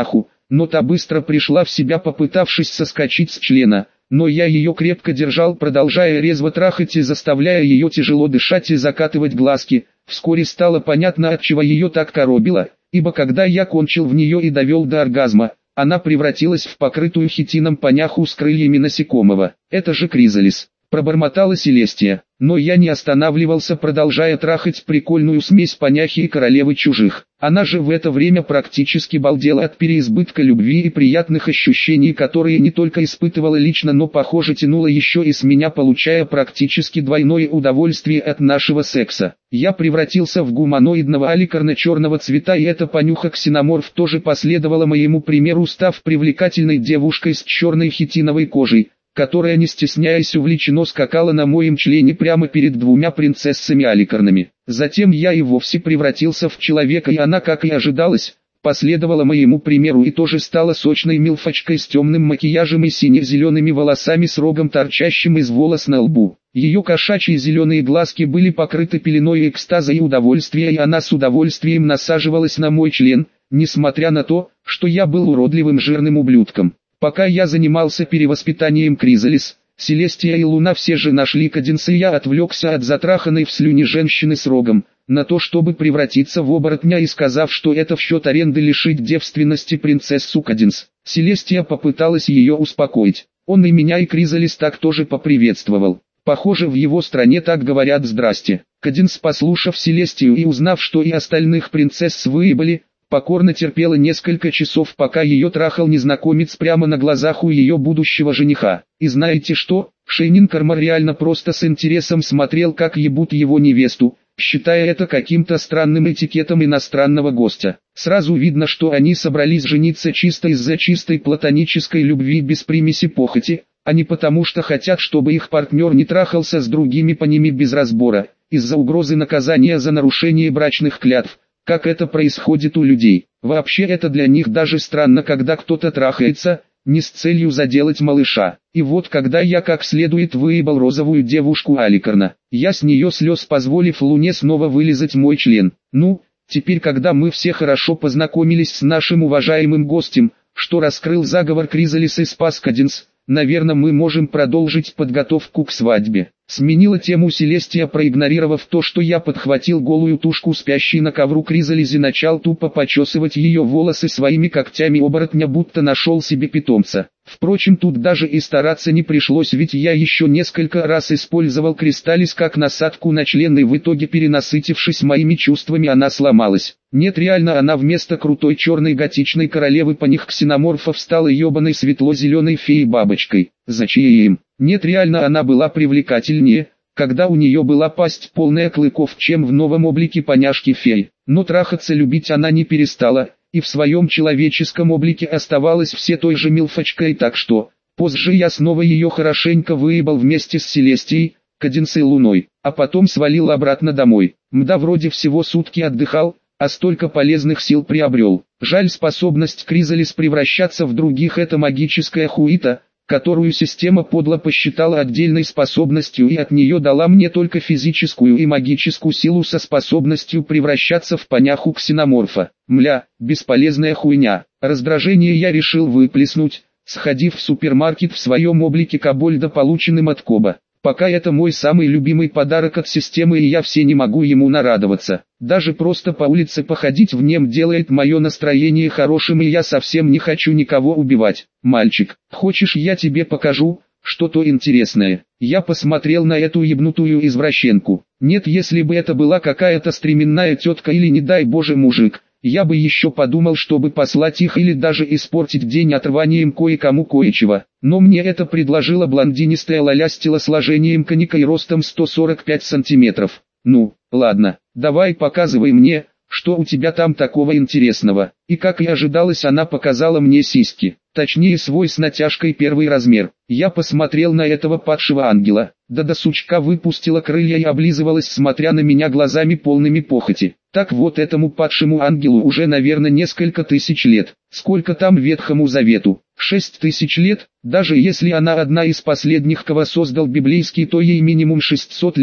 но та быстро пришла в себя, попытавшись соскочить с члена, но я ее крепко держал, продолжая резво трахать и заставляя ее тяжело дышать и закатывать глазки. Вскоре стало понятно, отчего ее так коробило, ибо когда я кончил в нее и довел до оргазма, она превратилась в покрытую хитином паняху с крыльями насекомого. Это же Кризалис, пробормотала Селестия, но я не останавливался, продолжая трахать прикольную смесь паняхи и королевы чужих. Она же в это время практически балдела от переизбытка любви и приятных ощущений, которые не только испытывала лично, но похоже тянула еще и с меня, получая практически двойное удовольствие от нашего секса. Я превратился в гуманоидного аликарна черного цвета, и эта понюха ксеноморф тоже последовала моему примеру, став привлекательной девушкой с черной хитиновой кожей, которая, не стесняясь, увлеченно скакала на моем члене прямо перед двумя принцессами-аликарнами. Затем я и вовсе превратился в человека, и она, как и ожидалось, последовала моему примеру и тоже стала сочной милфочкой с темным макияжем и сине-зелеными волосами с рогом, торчащим из волос на лбу. Ее кошачьи зеленые глазки были покрыты пеленой экстаза и удовольствия, и она с удовольствием насаживалась на мой член, несмотря на то, что я был уродливым жирным ублюдком. Пока я занимался перевоспитанием Кризалис, Селестия и Луна все же нашли Каденса, и я отвлекся от затраханной в слюне женщины с рогом, на то, чтобы превратиться в оборотня, и сказав, что это в счет аренды лишить девственности принцессу Каденс. Селестия попыталась ее успокоить. Он и меня, и Кризалис так тоже поприветствовал. Похоже, в его стране так говорят «здрасте». Каденс, послушав Селестию и узнав, что и остальных принцесс выебали, покорно терпела несколько часов, пока ее трахал незнакомец прямо на глазах у ее будущего жениха. И знаете что? Шейнин Кармар реально просто с интересом смотрел, как ебут его невесту, считая это каким-то странным этикетом иностранного гостя. Сразу видно, что они собрались жениться чисто из-за чистой платонической любви без примеси похоти, а не потому что хотят, чтобы их партнер не трахался с другими по ними без разбора, из-за угрозы наказания за нарушение брачных клятв, как это происходит у людей. Вообще это для них даже странно, когда кто-то трахается, не с целью заделать малыша. И вот когда я как следует выебал розовую девушку Аликарна, я с нее слез, позволив Луне снова вылизать мой член. Ну, теперь когда мы все хорошо познакомились с нашим уважаемым гостем, что раскрыл заговор Кризалис и спас Каденс, наверное, мы можем продолжить подготовку к свадьбе. Сменила тему Селестия, проигнорировав то, что я подхватил голую тушку спящей на ковру Кризалис и начал тупо почесывать ее волосы своими когтями оборотня, будто нашел себе питомца. Впрочем, тут даже и стараться не пришлось, ведь я еще несколько раз использовал Кристаллис как насадку на член, и в итоге, перенасытившись моими чувствами, она сломалась. Нет, реально она вместо крутой черной готичной королевы по них ксеноморфов стала ебаной светло-зеленой феей-бабочкой. Зачем? Нет, реально она была привлекательнее, когда у нее была пасть полная клыков, чем в новом облике поняшки-феи. Но трахаться любить она не перестала, и в своем человеческом облике оставалась все той же милфочкой, так что позже я снова ее хорошенько выебал вместе с Селестией, Каденс и Луной, а потом свалил обратно домой. Мда, вроде всего сутки отдыхал, а столько полезных сил приобрел. Жаль, способность Кризалис превращаться в других — это магическая хуита, которую система подло посчитала отдельной способностью и от нее дала мне только физическую и магическую силу со способностью превращаться в поняху ксеноморфа. Мля, бесполезная хуйня. Раздражение я решил выплеснуть, сходив в супермаркет в своем облике кобольда, полученным от Коба. Пока это мой самый любимый подарок от системы, и я все не могу ему нарадоваться. Даже просто по улице походить в нем делает мое настроение хорошим, и я совсем не хочу никого убивать. Мальчик, хочешь, я тебе покажу что-то интересное? Я посмотрел на эту ебнутую извращенку. Нет, если бы это была какая-то стременная тетка или, не дай боже, мужик, я бы еще подумал, чтобы послать их или даже испортить день отрыванием кое-кому кое-чего. Но мне это предложила блондинистая лоля с телосложением конька и ростом сто сорок пять сантиметров. Ну, ладно, давай показывай мне, что у тебя там такого интересного. И как и ожидалось, она показала мне сиськи. Точнее, свой с натяжкой первый размер. Я посмотрел на этого падшего ангела. Да-да, сучка выпустила крылья и облизывалась, смотря на меня глазами полными похоти. Так вот, этому падшему ангелу уже, наверное, несколько тысяч лет. Сколько там Ветхому Завету? Шесть тысяч лет? Даже если она одна из последних, кого создал библейский, то ей минимум шестьсот лет.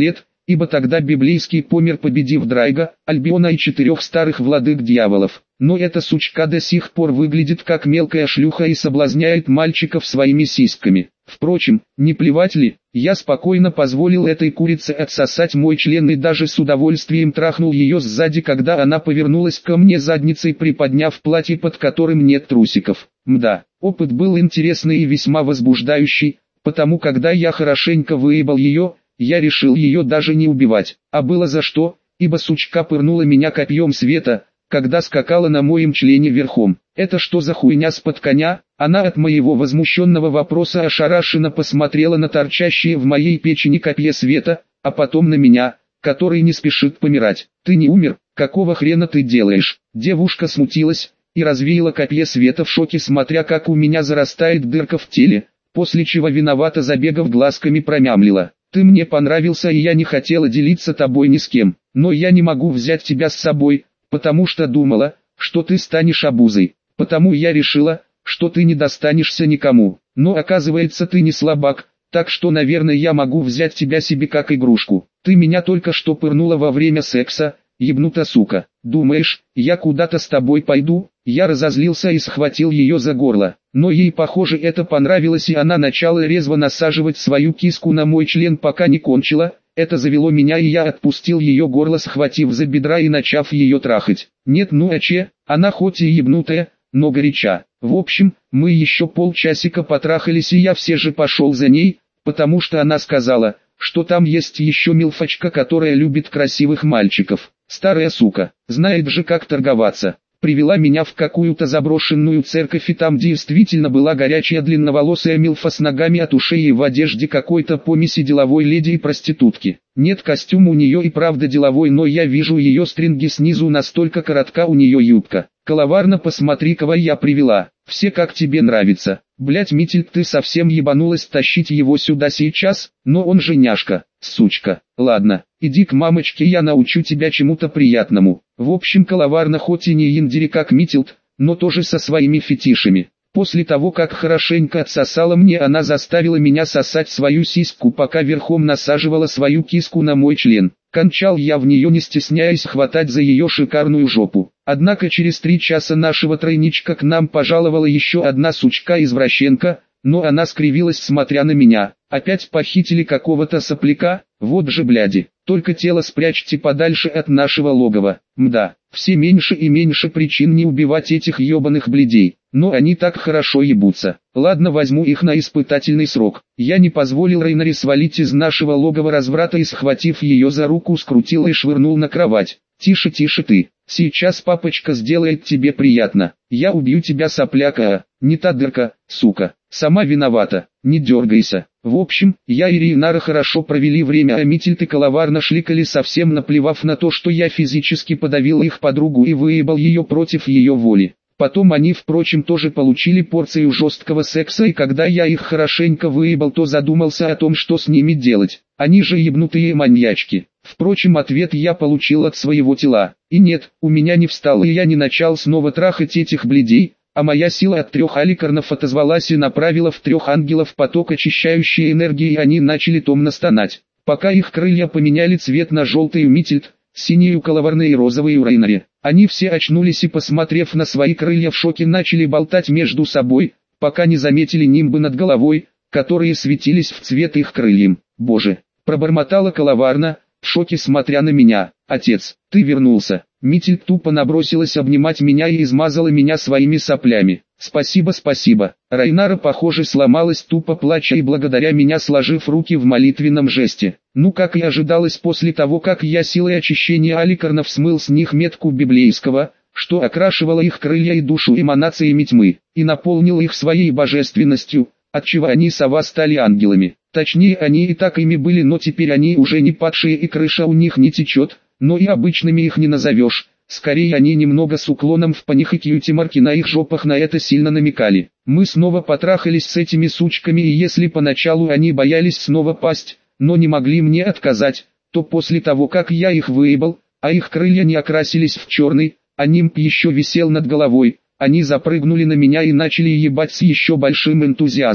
ибо тогда библейский помер, победив Драйга, Альбиона и четырех старых владык дьяволов. Но эта сучка до сих пор выглядит как мелкая шлюха и соблазняет мальчиков своими сиськами. Впрочем, не плевать ли, я спокойно позволил этой курице отсосать мой член и даже с удовольствием трахнул ее сзади, когда она повернулась ко мне задницей, приподняв платье, под которым нет трусиков. Мда, опыт был интересный и весьма возбуждающий, потому когда я хорошенько выебал ее, я решил ее даже не убивать, а было за что, ибо сучка пырнула меня копьем света, когда скакала на моем члене верхом. «Это что за хуйня с-под коня?» Она от моего возмущенного вопроса ошарашенно посмотрела на торчащие в моей печени копье света, а потом на меня, который не спешит помирать. «Ты не умер? Какого хрена ты делаешь?» Девушка смутилась и развеяла копье света в шоке, смотря как у меня зарастает дырка в теле, после чего виновато забегав глазками промямлила: «Ты мне понравился, и я не хотела делиться тобой ни с кем, но я не могу взять тебя с собой, потому что думала, что ты станешь обузой, потому я решила, что ты не достанешься никому, но оказывается ты не слабак, так что наверное я могу взять тебя себе как игрушку. Ты меня только что пырнула во время секса, ебнута сука. Думаешь, я куда-то с тобой пойду?» Я разозлился и схватил ее за горло, но ей похоже это понравилось, и она начала резво насаживать свою киску на мой член, пока не кончила. Это завело меня, и я отпустил ее горло, схватив за бедра и начав ее трахать. Нет, ну а че, она хоть и ебнутая, но горяча. В общем, мы еще полчасика потрахались, и я все же пошел за ней, потому что она сказала, что там есть еще милфочка, которая любит красивых мальчиков. Старая сука, знает же как торговаться. Привела меня в какую-то заброшенную церковь, и там действительно была горячая длинноволосая милфа с ногами от ушей и в одежде какой-то помеси деловой леди и проститутки. Нет, костюм у нее и правда деловой, но я вижу ее стринги снизу, настолько коротка у нее юбка. Коварно, посмотри, кого я привела. Все как тебе нравится. Блять, Митиль, ты совсем ебанулась тащить его сюда сейчас? Но он же няшка, сучка. Ладно, иди к мамочке, я научу тебя чему-то приятному. В общем, Коварна хоть и не яндери как Митилд, но тоже со своими фетишами. После того, как хорошенько отсосала мне, она заставила меня сосать свою сиську, пока верхом насаживала свою киску на мой член. Кончал я в нее, не стесняясь хватать за ее шикарную жопу. Однако через три часа нашего тройничка к нам пожаловала еще одна сучка-извращенка, но она скривилась, смотря на меня. Опять похитили какого-то сопляка? Вот же бляди. Только тело спрячьте подальше от нашего логова. Мда, все меньше и меньше причин не убивать этих ебаных блядей. Но они так хорошо ебутся. Ладно, возьму их на испытательный срок. Я не позволил Рейнаре свалить из нашего логова разврата и, схватив ее за руку, скрутил и швырнул на кровать. Тише, тише ты. Сейчас папочка сделает тебе приятно. Я убью тебя, сопляка, а не та дырка, сука. Сама виновата, не дергайся. В общем, я и Рейнара хорошо провели время, а Митильд и Коварна шликали, совсем наплевав на то, что я физически подавил их подругу и выебал ее против ее воли. Потом они, впрочем, тоже получили порцию жесткого секса, и когда я их хорошенько выебал, то задумался о том, что с ними делать. Они же ебнутые маньячки. Впрочем, ответ я получил от своего тела. И нет, у меня не встало, и я не начал снова трахать этих блядей, а моя сила от трех аликарнов отозвалась и направила в трех ангелов поток очищающей энергии, и они начали томно стонать. Пока их крылья поменяли цвет на желтый у Митильд, синюю Коварна и розовый у Рейнаре. Они все очнулись и, посмотрев на свои крылья, в шоке начали болтать между собой, пока не заметили нимбы над головой, которые светились в цвет их крыльям. «Боже!» – пробормотала Коварна, в шоке смотря на меня. «Отец, ты вернулся!» Митильд тупо набросилась обнимать меня и измазала меня своими соплями. «Спасибо, спасибо!» Рейнара, похоже, сломалась, тупо плача и благодаря меня, сложив руки в молитвенном жесте. Ну, как и ожидалось, после того, как я силой очищения аликарнов смыл с них метку библейского, что окрашивало их крылья и душу эманациями тьмы, и наполнил их своей божественностью, отчего они сова стали ангелами. Точнее, они и так ими были, но теперь они уже не падшие и крыша у них не течет, но и обычными их не назовешь. Скорее, они немного с уклоном в паних, и кьюти-марки на их жопах на это сильно намекали. Мы снова потрахались с этими сучками, и если поначалу они боялись снова пасть, но не могли мне отказать, то после того, как я их выебал, а их крылья не окрасились в черный, а нимб еще висел над головой, они запрыгнули на меня и начали ебать с еще большим энтузиазмом.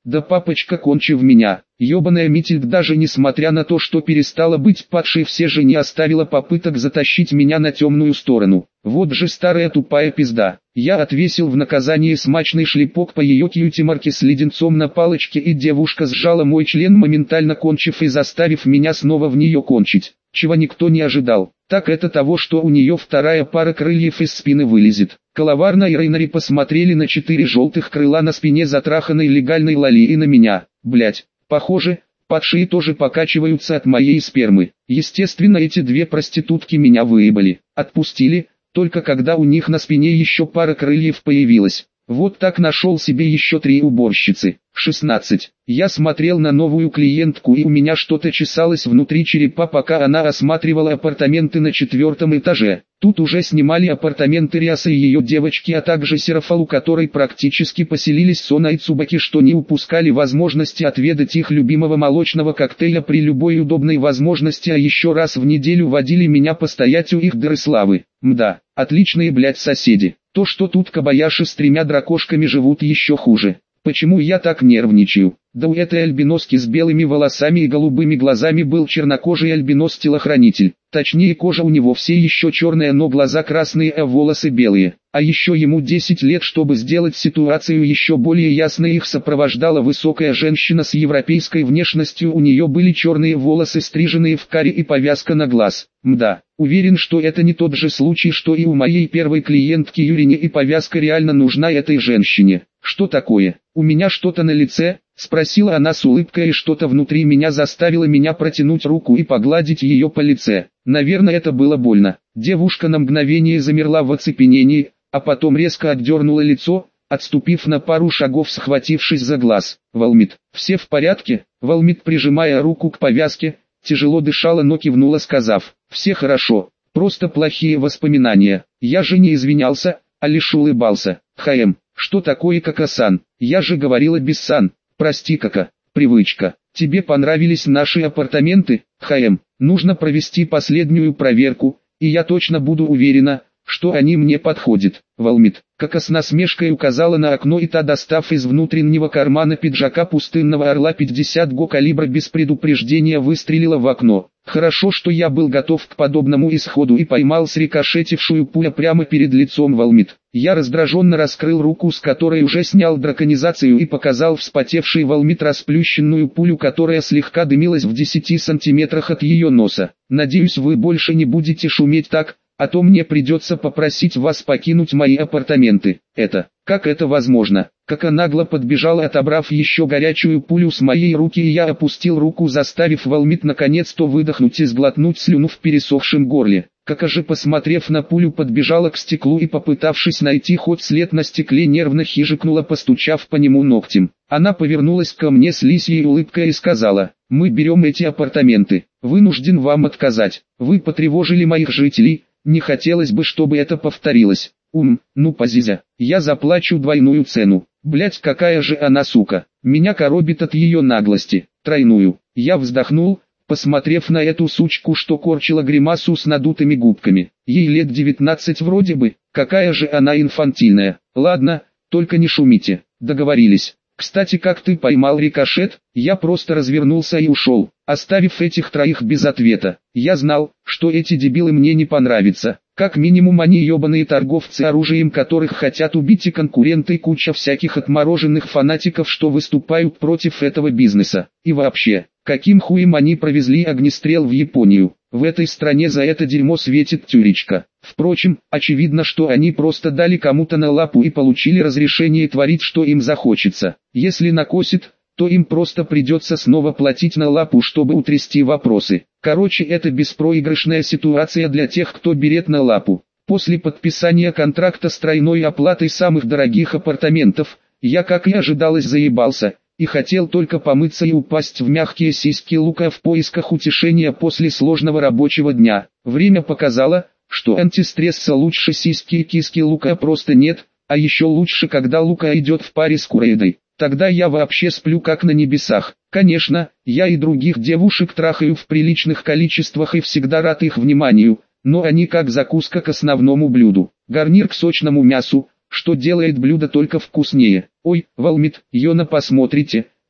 Да папочка кончив меня. Ёбаная Митильд, даже несмотря на то, что перестала быть падшей, все же не оставила попыток затащить меня на темную сторону. Вот же старая тупая пизда. Я отвесил в наказание смачный шлепок по ее кьюти-марке с леденцом на палочке, и девушка сжала мой член, моментально кончив и заставив меня снова в нее кончить. Чего никто не ожидал, так это того, что у нее вторая пара крыльев из спины вылезет. Калаварна и Рейнери посмотрели на четыре желтых крыла на спине затраханной легальной Лали и на меня. Блять, похоже, падшие тоже покачиваются от моей спермы. Естественно, эти две проститутки меня выебали. Отпустили, только когда у них на спине еще пара крыльев появилась. Вот так нашел себе еще три уборщицы. шестнадцать. Я смотрел на новую клиентку, и у меня что-то чесалось внутри черепа, пока она осматривала апартаменты на четвертом этаже. Тут уже снимали апартаменты Риаса и ее девочки, а также Серафа, у которой практически поселились Сона и Цубаки, что не упускали возможности отведать их любимого молочного коктейля при любой удобной возможности, а еще раз в неделю водили меня постоять у их дыры славы. Мда, отличные блять соседи. То, что тут Кобаяши с тремя дракошками живут, еще хуже. Почему я так нервничаю? Да у этой альбиноски с белыми волосами и голубыми глазами был чернокожий альбинос-телохранитель. Точнее, кожа у него все еще черная, но глаза красные, а волосы белые. А еще ему десять лет, чтобы сделать ситуацию еще более ясной. Их сопровождала высокая женщина с европейской внешностью, у нее были черные волосы, стриженные в каре, и повязка на глаз. Мда, уверен, что это не тот же случай, что и у моей первой клиентки Юрине, и повязка реально нужна этой женщине. Что такое? У меня что-то на лице? Спросила она с улыбкой, и что-то внутри меня заставило меня протянуть руку и погладить ее по лице. Наверное, это было больно. Девушка на мгновение замерла в оцепенении, а потом резко отдернула лицо, отступив на пару шагов, схватившись за глаз. «Валмит, все в порядке?» Валмит, прижимая руку к повязке, тяжело дышала, но кивнула, сказав: «Все хорошо, просто плохие воспоминания». Я же не извинялся, а лишь улыбался. «Хаэм, что такое, Кака-сан? Я же говорила без сан. Прости, Кака, привычка. Тебе понравились наши апартаменты, Хаэм? Нужно провести последнюю проверку, и я точно буду уверена, что они мне подходят». Валмит, Кака с насмешкой указала на окно, и та, достав из внутреннего кармана пиджака пустынного орла пятьдесят го калибра, без предупреждения выстрелила в окно. Хорошо, что я был готов к подобному исходу и поймал срикошетившую пулю прямо перед лицом. Валмит. Я раздраженно раскрыл руку, с которой уже снял драконизацию, и показал вспотевший Валмит расплющенную пулю, которая слегка дымилась в десяти сантиметрах от ее носа. «Надеюсь, вы больше не будете шуметь так, а то мне придется попросить вас покинуть мои апартаменты». «Это, как это возможно?» Кака нагло подбежала, отобрав еще горячую пулю с моей руки, и я опустил руку, заставив Валмит наконец-то выдохнуть и сглотнуть слюну в пересохшем горле. Кака же, посмотрев на пулю, подбежала к стеклу и, попытавшись найти хоть след на стекле, нервно хихикнула, постучав по нему ногтем. Она повернулась ко мне с лисьей улыбкой и сказала: «Мы берем эти апартаменты. Вынужден вам отказать. Вы потревожили моих жителей, не хотелось бы, чтобы это повторилось». «Ум, ну позизя, я заплачу двойную цену». Блять, какая же она сука. Меня коробит от ее наглости. Тройную. Я вздохнул, посмотрев на эту сучку, что корчила гримасу с надутыми губками. Ей лет девятнадцать вроде бы, какая же она инфантильная. Ладно, только не шумите, договорились. Кстати, как ты поймал рикошет? Я просто развернулся и ушел, оставив этих троих без ответа. Я знал, что эти дебилы мне не понравятся. Как минимум они ебаные торговцы оружием, которых хотят убить, и конкуренты, и куча всяких отмороженных фанатиков, что выступают против этого бизнеса. И вообще, каким хуем они провезли огнестрел в Японию? В этой стране за это дерьмо светит тюречка. Впрочем, очевидно, что они просто дали кому-то на лапу и получили разрешение творить, что им захочется. Если накосит, то им просто придется снова платить на лапу, чтобы утрясти вопросы. Короче, это беспроигрышная ситуация для тех, кто берет на лапу. После подписания контракта с тройной оплатой самых дорогих апартаментов, я, как и ожидалось, заебался, и хотел только помыться и упасть в мягкие сиськи Лука в поисках утешения после сложного рабочего дня. Время показало, что антистресса лучше сиськи и киски Лука просто нет, а еще лучше, когда Лука идет в паре с Курейдой. Тогда я вообще сплю как на небесах. Конечно, я и других девушек трахаю в приличных количествах и всегда рад их вниманию, но они как закуска к основному блюду. Гарнир к сочному мясу, что делает блюдо только вкуснее. Ой, Валмит, Йона, посмотрите,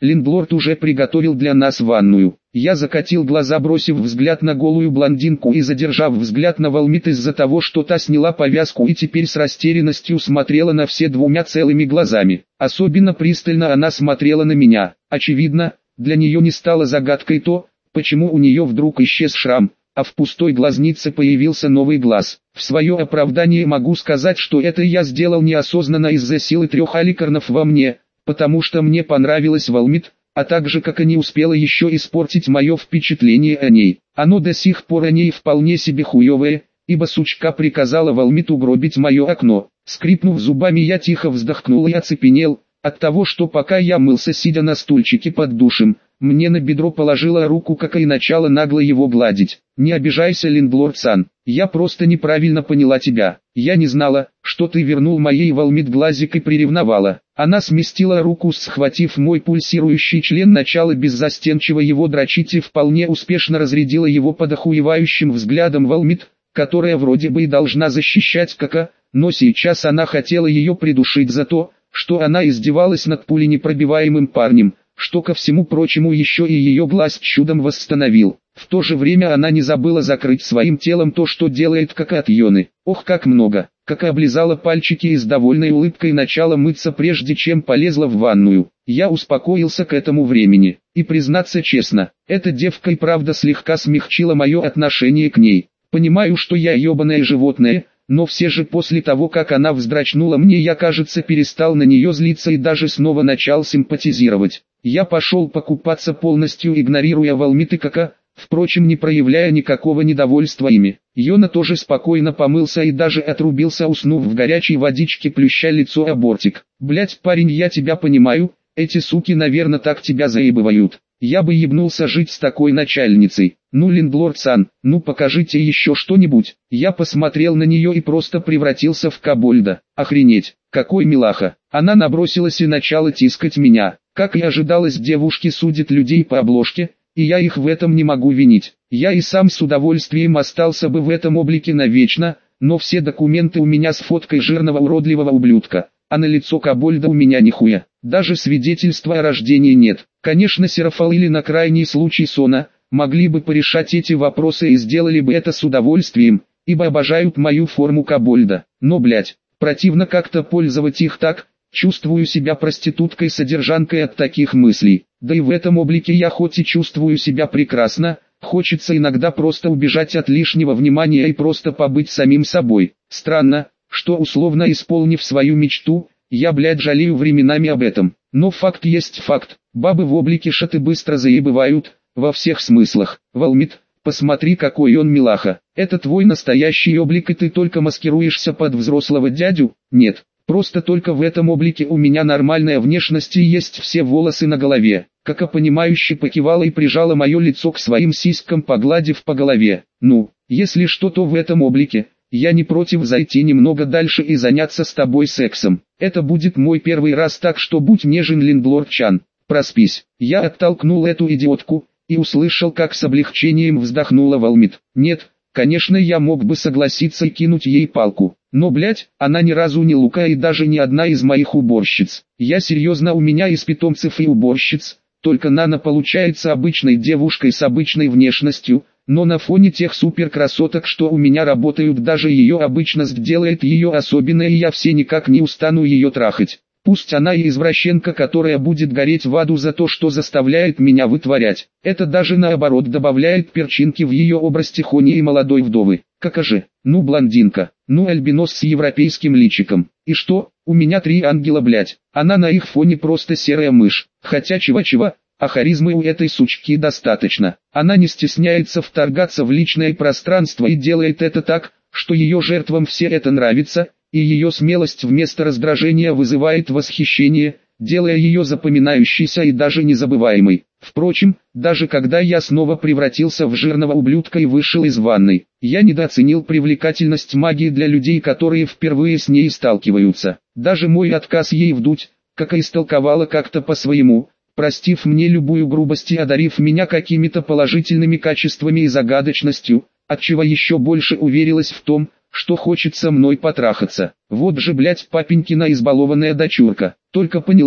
Лендлорд уже приготовил для нас ванную. Я закатил глаза, бросив взгляд на голую блондинку и задержав взгляд на Волмит из-за того, что та сняла повязку и теперь с растерянностью смотрела на все двумя целыми глазами. Особенно пристально она смотрела на меня. Очевидно, для нее не стало загадкой то, почему у нее вдруг исчез шрам, а в пустой глазнице появился новый глаз. В свое оправдание могу сказать, что это я сделал неосознанно из-за силы трех аликарнов во мне, потому что мне понравилась Волмит, а также как и не успела еще испортить мое впечатление о ней. Оно до сих пор о ней вполне себе хуевое, ибо сучка приказала Волмит угробить мое окно. Скрипнув зубами, я тихо вздохнул и оцепенел от того, что пока я мылся, сидя на стульчике под душем, мне на бедро положила руку, как и начала нагло его гладить. «Не обижайся, Лендлорд-сан, я просто неправильно поняла тебя. Я не знала, что ты вернул моей Волмит глазик и приревновала». Она сместила руку, схватив мой пульсирующий член, начала беззастенчиво его дрочить и вполне успешно разрядила его под охуевающим взглядом Волмит, которая вроде бы и должна защищать Кака, но сейчас она хотела ее придушить за то, что она издевалась над пуленепробиваемым парнем, что ко всему прочему еще и ее глаз чудом восстановил. В то же время она не забыла закрыть своим телом то, что делает Кака от Йоны. Ох, как много! Кака облизала пальчики и с довольной улыбкой начала мыться, прежде чем полезла в ванную. Я успокоился к этому времени, и признаться честно, эта девка и правда слегка смягчила мое отношение к ней. Понимаю, что я ебаное животное, но все же после того, как она вздрачнула мне, я, кажется, перестал на нее злиться и даже снова начал симпатизировать. Я пошел покупаться, полностью игнорируя Волмит и Кака, впрочем, не проявляя никакого недовольства ими. Йона тоже спокойно помылся и даже отрубился, уснув в горячей водичке, плюща лицо о бортик. «Блять, парень, я тебя понимаю, эти суки, наверное, так тебя заебывают. Я бы ебнулся жить с такой начальницей. Ну, Лендлорд-сан, ну покажите еще что-нибудь». Я посмотрел на нее и просто превратился в кобольда. Охренеть, какой милаха. Она набросилась и начала тискать меня. Как и ожидалось, девушки судят людей по обложке, и я их в этом не могу винить. Я и сам с удовольствием остался бы в этом облике навечно, но все документы у меня с фоткой жирного уродливого ублюдка, а на лицо кобольда у меня нихуя. Даже свидетельства о рождении нет. Конечно, Серафал или на крайний случай Сона могли бы порешать эти вопросы и сделали бы это с удовольствием, ибо обожают мою форму кобольда. Но, блять, противно как-то пользовать их так. Чувствую себя проституткой-содержанкой от таких мыслей. Да и в этом облике я хоть и чувствую себя прекрасно, хочется иногда просто убежать от лишнего внимания и просто побыть самим собой. Странно, что условно исполнив свою мечту, я, блядь, жалею временами об этом. Но факт есть факт. Бабы в облике шаты быстро заебывают, во всех смыслах. Волмит, посмотри, какой он милаха. Это твой настоящий облик, и ты только маскируешься под взрослого дядю? Нет. Просто только в этом облике у меня нормальная внешность и есть все волосы на голове. Кака понимающе покивала и прижала мое лицо к своим сиськам, погладив по голове. Ну, если что-то в этом облике, я не против зайти немного дальше и заняться с тобой сексом. Это будет мой первый раз, так что будь нежен, Лендлорд-чан. Проспись. Я оттолкнул эту идиотку и услышал, как с облегчением вздохнула Волмит. Нет, конечно, я мог бы согласиться и кинуть ей палку. Но, блять, она ни разу не Лука и даже не одна из моих уборщиц. Я серьезно, у меня из питомцев и уборщиц, только Нана получается обычной девушкой с обычной внешностью, но на фоне тех суперкрасоток, что у меня работают, даже ее обычность делает ее особенной, и я все никак не устану ее трахать. Пусть она и извращенка, которая будет гореть в аду за то, что заставляет меня вытворять. Это даже наоборот добавляет перчинки в ее образ тихоней и молодой вдовы. Кака же, ну блондинка, ну альбинос с европейским личиком. И что, у меня три ангела, блять. Она на их фоне просто серая мышь. Хотя чего-чего, а харизмы у этой сучки достаточно. Она не стесняется вторгаться в личное пространство и делает это так, что ее жертвам все это нравится, и ее смелость вместо раздражения вызывает восхищение, делая ее запоминающейся и даже незабываемой. Впрочем, даже когда я снова превратился в жирного ублюдка и вышел из ванной, я недооценил привлекательность магии для людей, которые впервые с ней сталкиваются. Даже мой отказ ей вдуть, как и истолковала как-то по-своему, простив мне любую грубость и одарив меня какими-то положительными качествами и загадочностью, отчего еще больше уверилась в том, что хочет со мной потрахаться. Вот же, блять, папенькина избалованная дочурка. Только поняла,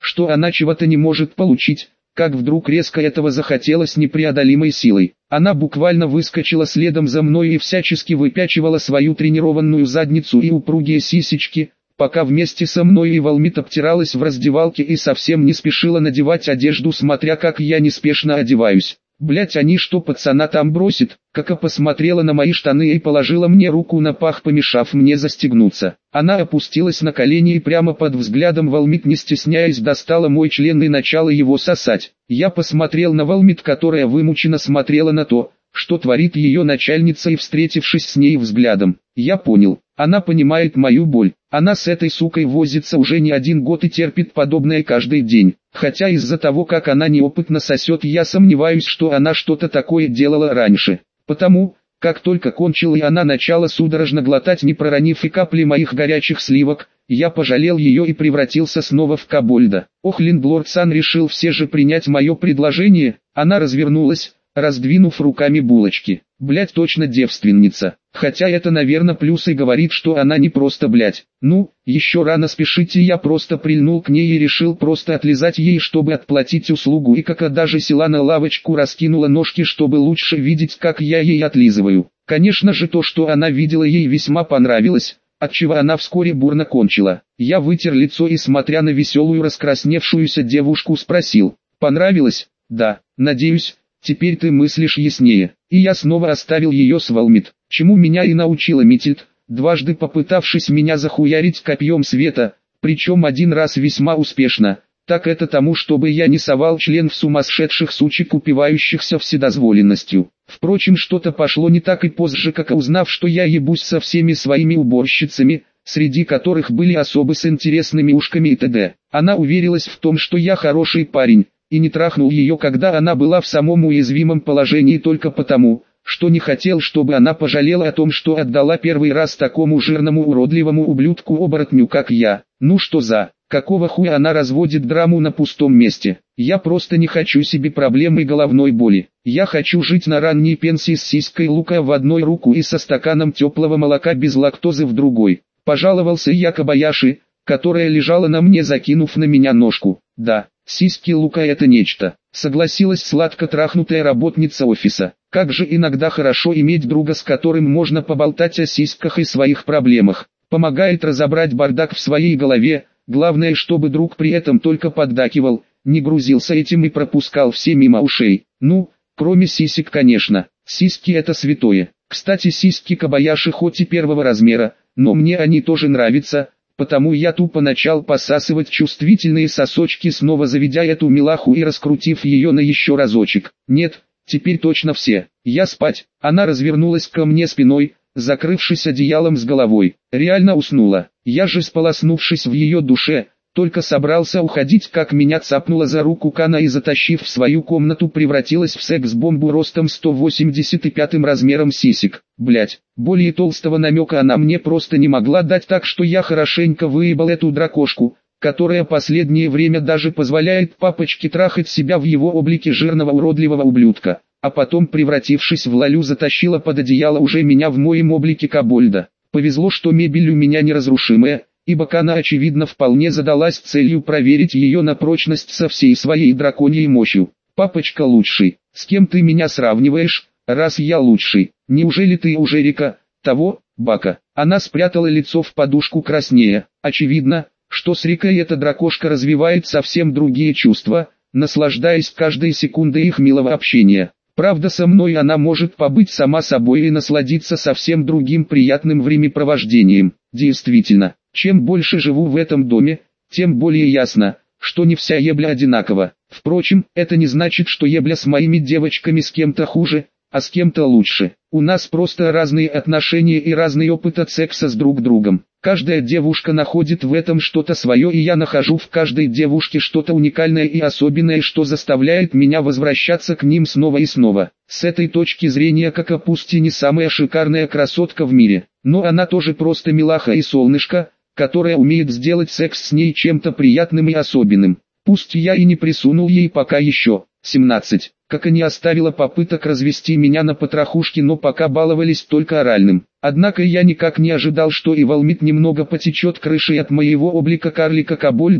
что она чего-то не может получить, как вдруг резко этого захотелось непреодолимой силой. Она буквально выскочила следом за мной и всячески выпячивала свою тренированную задницу и упругие сисечки, пока вместе со мной и Волмит обтиралась в раздевалке и совсем не спешила надевать одежду, смотря как я неспешно одеваюсь. Блять, они что, пацана там бросит? Кака посмотрела на мои штаны и положила мне руку на пах, помешав мне застегнуться. Она опустилась на колени и прямо под взглядом Волмит, не стесняясь, достала мой член и начала его сосать. Я посмотрел на Волмит, которая вымученно смотрела на то, что творит ее начальница, и, встретившись с ней взглядом, я понял, она понимает мою боль. Она с этой сукой возится уже не один год и терпит подобное каждый день. Хотя из-за того, как она неопытно сосет, я сомневаюсь, что она что-то такое делала раньше. Потому, как только кончила и она начала судорожно глотать, не проронив и капли моих горячих сливок, я пожалел ее и превратился снова в кобольда. Ох, Линдлорд-сан решил все же принять мое предложение. Она развернулась, раздвинув руками булочки. Блять, точно девственница. Хотя это, наверное, плюс, и говорит, что она не просто блять. Ну, еще рано спешите, я просто прильнул к ней и решил просто отлизать ей, чтобы отплатить услугу, и как даже села на лавочку, раскинула ножки, чтобы лучше видеть, как я ей отлизываю. Конечно же, то, что она видела, ей весьма понравилось, отчего она вскоре бурно кончила. Я вытер лицо и, смотря на веселую раскрасневшуюся девушку, спросил: понравилось? Да, надеюсь. Теперь ты мыслишь яснее. И я снова оставил ее с Волмит, чему меня и научила Митильд, дважды попытавшись меня захуярить копьем света, причем один раз весьма успешно. Так это тому, чтобы я не совал член в сумасшедших сучек, упивающихся вседозволенностью. Впрочем, что-то пошло не так и позже, как узнав, что я ебусь со всеми своими уборщицами, среди которых были особы с интересными ушками и т.д. Она уверилась в том, что я хороший парень, и не трахнул ее, когда она была в самом уязвимом положении, только потому, что не хотел, чтобы она пожалела о том, что отдала первый раз такому жирному уродливому ублюдку-оборотню, как я. Ну что за, какого хуя она разводит драму на пустом месте? Я просто не хочу себе проблем и головной боли. Я хочу жить на ранней пенсии с сиськой лука в одной руку и со стаканом теплого молока без лактозы в другой. Пожаловался я Кобаяши, которая лежала на мне, закинув на меня ножку. Да, сиськи лука — это нечто, согласилась сладко трахнутая работница офиса. Как же иногда хорошо иметь друга, с которым можно поболтать о сиськах и своих проблемах. Помогает разобрать бардак в своей голове, главное, чтобы друг при этом только поддакивал, не грузился этим и пропускал все мимо ушей. Ну, кроме сисек, конечно. Сиськи — это святое. Кстати, сиськи Кобаяши хоть и первого размера, но мне они тоже нравятся. Потому я тупо начал посасывать чувствительные сосочки, снова заведя эту милаху и раскрутив ее на еще разочек. Нет, теперь точно все. Я спать. Она развернулась ко мне спиной, закрывшись одеялом с головой. Реально уснула. Я же, сполоснувшись в ее душе, только собрался уходить, как меня цапнула за руку Кана и, затащив в свою комнату, превратилась в секс-бомбу ростом сто восемьдесят и пятым размером сисек. Блять, более толстого намека она мне просто не могла дать, так что я хорошенько выебал эту дракошку, которая последнее время даже позволяет папочке трахать себя в его облике жирного уродливого ублюдка, а потом, превратившись в лолю, затащила под одеяло уже меня в моем облике кобольда. Повезло, что мебель у меня неразрушимая, ибо Кана, очевидно, вполне задалась целью проверить ее на прочность со всей своей драконьей мощью. «Папочка лучший, с кем ты меня сравниваешь, раз я лучший? Неужели ты уже Рика, того, Бака?» Она спрятала лицо в подушку краснея. Очевидно, что с Рикой эта дракошка развивает совсем другие чувства, наслаждаясь каждой секундой их милого общения. Правда, со мной она может побыть сама собой и насладиться совсем другим приятным времяпровождением. Действительно, чем больше живу в этом доме, тем более ясно, что не вся ебля одинакова. Впрочем, это не значит, что ебля с моими девочками с кем-то хуже, а с кем-то лучше. У нас просто разные отношения и разный опыт от секса с друг другом. Каждая девушка находит в этом что-то свое, и я нахожу в каждой девушке что-то уникальное и особенное, что заставляет меня возвращаться к ним снова и снова. С этой точки зрения, Кака пусть и не самая шикарная красотка в мире, но она тоже просто милаха и солнышко, которая умеет сделать секс с ней чем-то приятным и особенным. Пусть я и не присунул ей пока еще. семнадцать. Кака не оставила попыток развести меня на потрохушки, но пока баловались только оральным. Однако я никак не ожидал, что и Волмит немного потечет крышей от моего облика карлика-кобольда,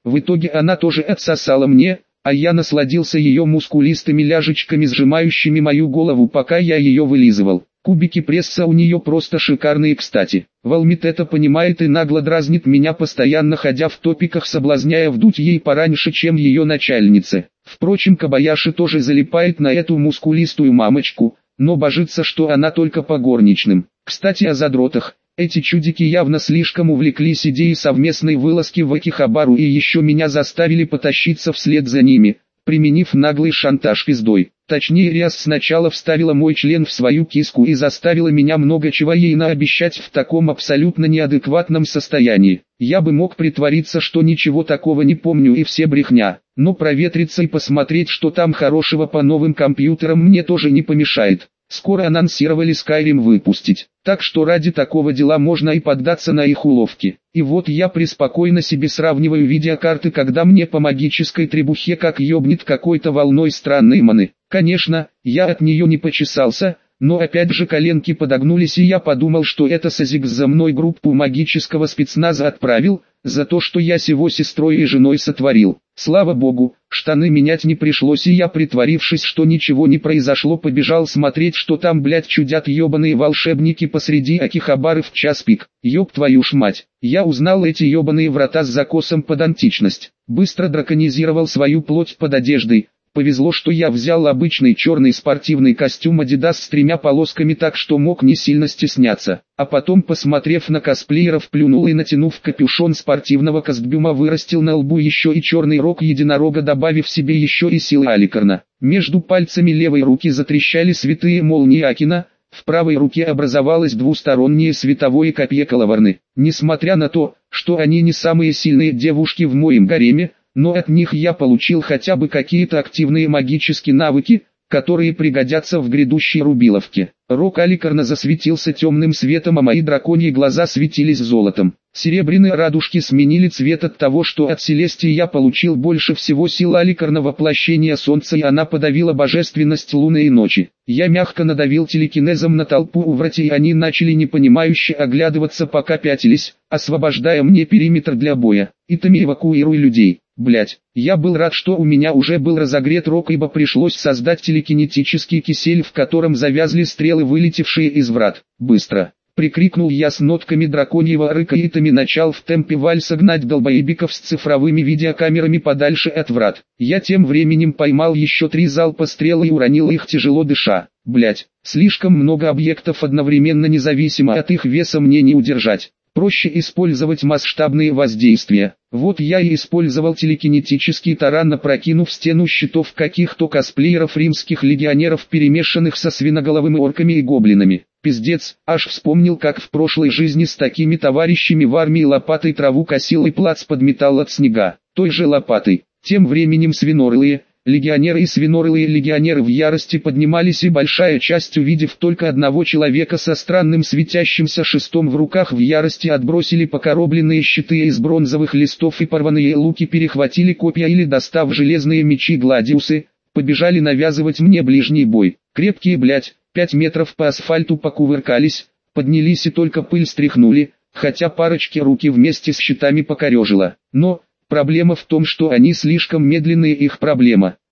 В итоге она тоже отсосала мне, а я насладился ее мускулистыми ляжечками, сжимающими мою голову, пока я ее вылизывал. Кубики пресса у нее просто шикарные, кстати. Валмит это понимает и нагло дразнит меня, постоянно ходя в топиках, соблазняя вдуть ей пораньше, чем ее начальнице. Впрочем, Кобаяши тоже залипает на эту мускулистую мамочку, но божится, что она только по горничным. Кстати, о задротах. Эти чудики явно слишком увлеклись идеей совместной вылазки в Акихабару и еще меня заставили потащиться вслед за ними, применив наглый шантаж пиздой. Точнее, Риас сначала вставила мой член в свою киску и заставила меня много чего ей наобещать в таком абсолютно неадекватном состоянии. Я бы мог притвориться, что ничего такого не помню и все брехня, но проветриться и посмотреть, что там хорошего по новым компьютерам, мне тоже не помешает. Скоро анонсировали Skyrim выпустить, так что ради такого дела можно и поддаться на их уловки. И вот я преспокойно себе сравниваю видеокарты, когда мне по магической требухе как ёбнет какой-то волной странной маны. Конечно, я от нее не почесался, но опять же коленки подогнулись, и я подумал, что это Сазик за мной группу магического спецназа отправил, за то, что я с его сестрой и женой сотворил. Слава богу, штаны менять не пришлось, и я, притворившись, что ничего не произошло, побежал смотреть, что там, блять, чудят ебаные волшебники посреди Акихабары в час пик. Ёб твою ж мать, я узнал эти ебаные врата с закосом под античность. Быстро драконизировал свою плоть под одеждой. Повезло, что я взял обычный черный спортивный костюм Adidas с тремя полосками, так что мог не сильно стесняться. А потом, посмотрев на косплееров, плюнул и, натянув капюшон спортивного костюма, вырастил на лбу еще и черный рог единорога, добавив себе еще и силы Аликарна. Между пальцами левой руки затрещали святые молнии Акина, в правой руке образовалось двустороннее световое копье Калаварны. Несмотря на то, что они не самые сильные девушки в моем гареме, но от них я получил хотя бы какие-то активные магические навыки, которые пригодятся в грядущей рубиловке. Рог Аликарна засветился темным светом, а мои драконьи глаза светились золотом. Серебряные радужки сменили цвет от того, что от Селестии я получил больше всего сил Аликарна воплощения солнца, и она подавила божественность луны и ночи. Я мягко надавил телекинезом на толпу у врат, и они начали непонимающе оглядываться, пока пятились, освобождая мне периметр для боя. Итами, эвакуируй людей. Блять, я был рад, что у меня уже был разогрет рог, ибо пришлось создать телекинетический кисель, в котором завязли стрелы, вылетевшие из врат. Быстро! Прикрикнул я с нотками драконьего рыка, и Итами начал в темпе вальса гнать долбоебиков с цифровыми видеокамерами подальше от врат. Я тем временем поймал еще три залпа стрелы и уронил их, тяжело дыша. Блять, слишком много объектов одновременно, независимо от их веса мне не удержать. Проще использовать масштабные воздействия. Вот я и использовал телекинетический таран, опрокинув стену щитов каких-то косплееров римских легионеров, перемешанных со свиноголовыми орками и гоблинами. Пиздец, аж вспомнил, как в прошлой жизни с такими товарищами в армии лопатой траву косил и плац подметал от снега. Той же лопатой. Тем временем свинорылые легионеры и свинорылые легионеры в ярости поднимались, и большая часть, увидев только одного человека со странным светящимся шестом в руках, в ярости отбросили покоробленные щиты из бронзовых листов и порванные луки, перехватили копья или, достав железные мечи гладиусы, побежали навязывать мне ближний бой. Крепкие, блять, пять метров по асфальту покувыркались, поднялись и только пыль стряхнули, хотя парочке руки вместе с щитами покорежило. Но проблема в том, что они слишком медленные, их проблема.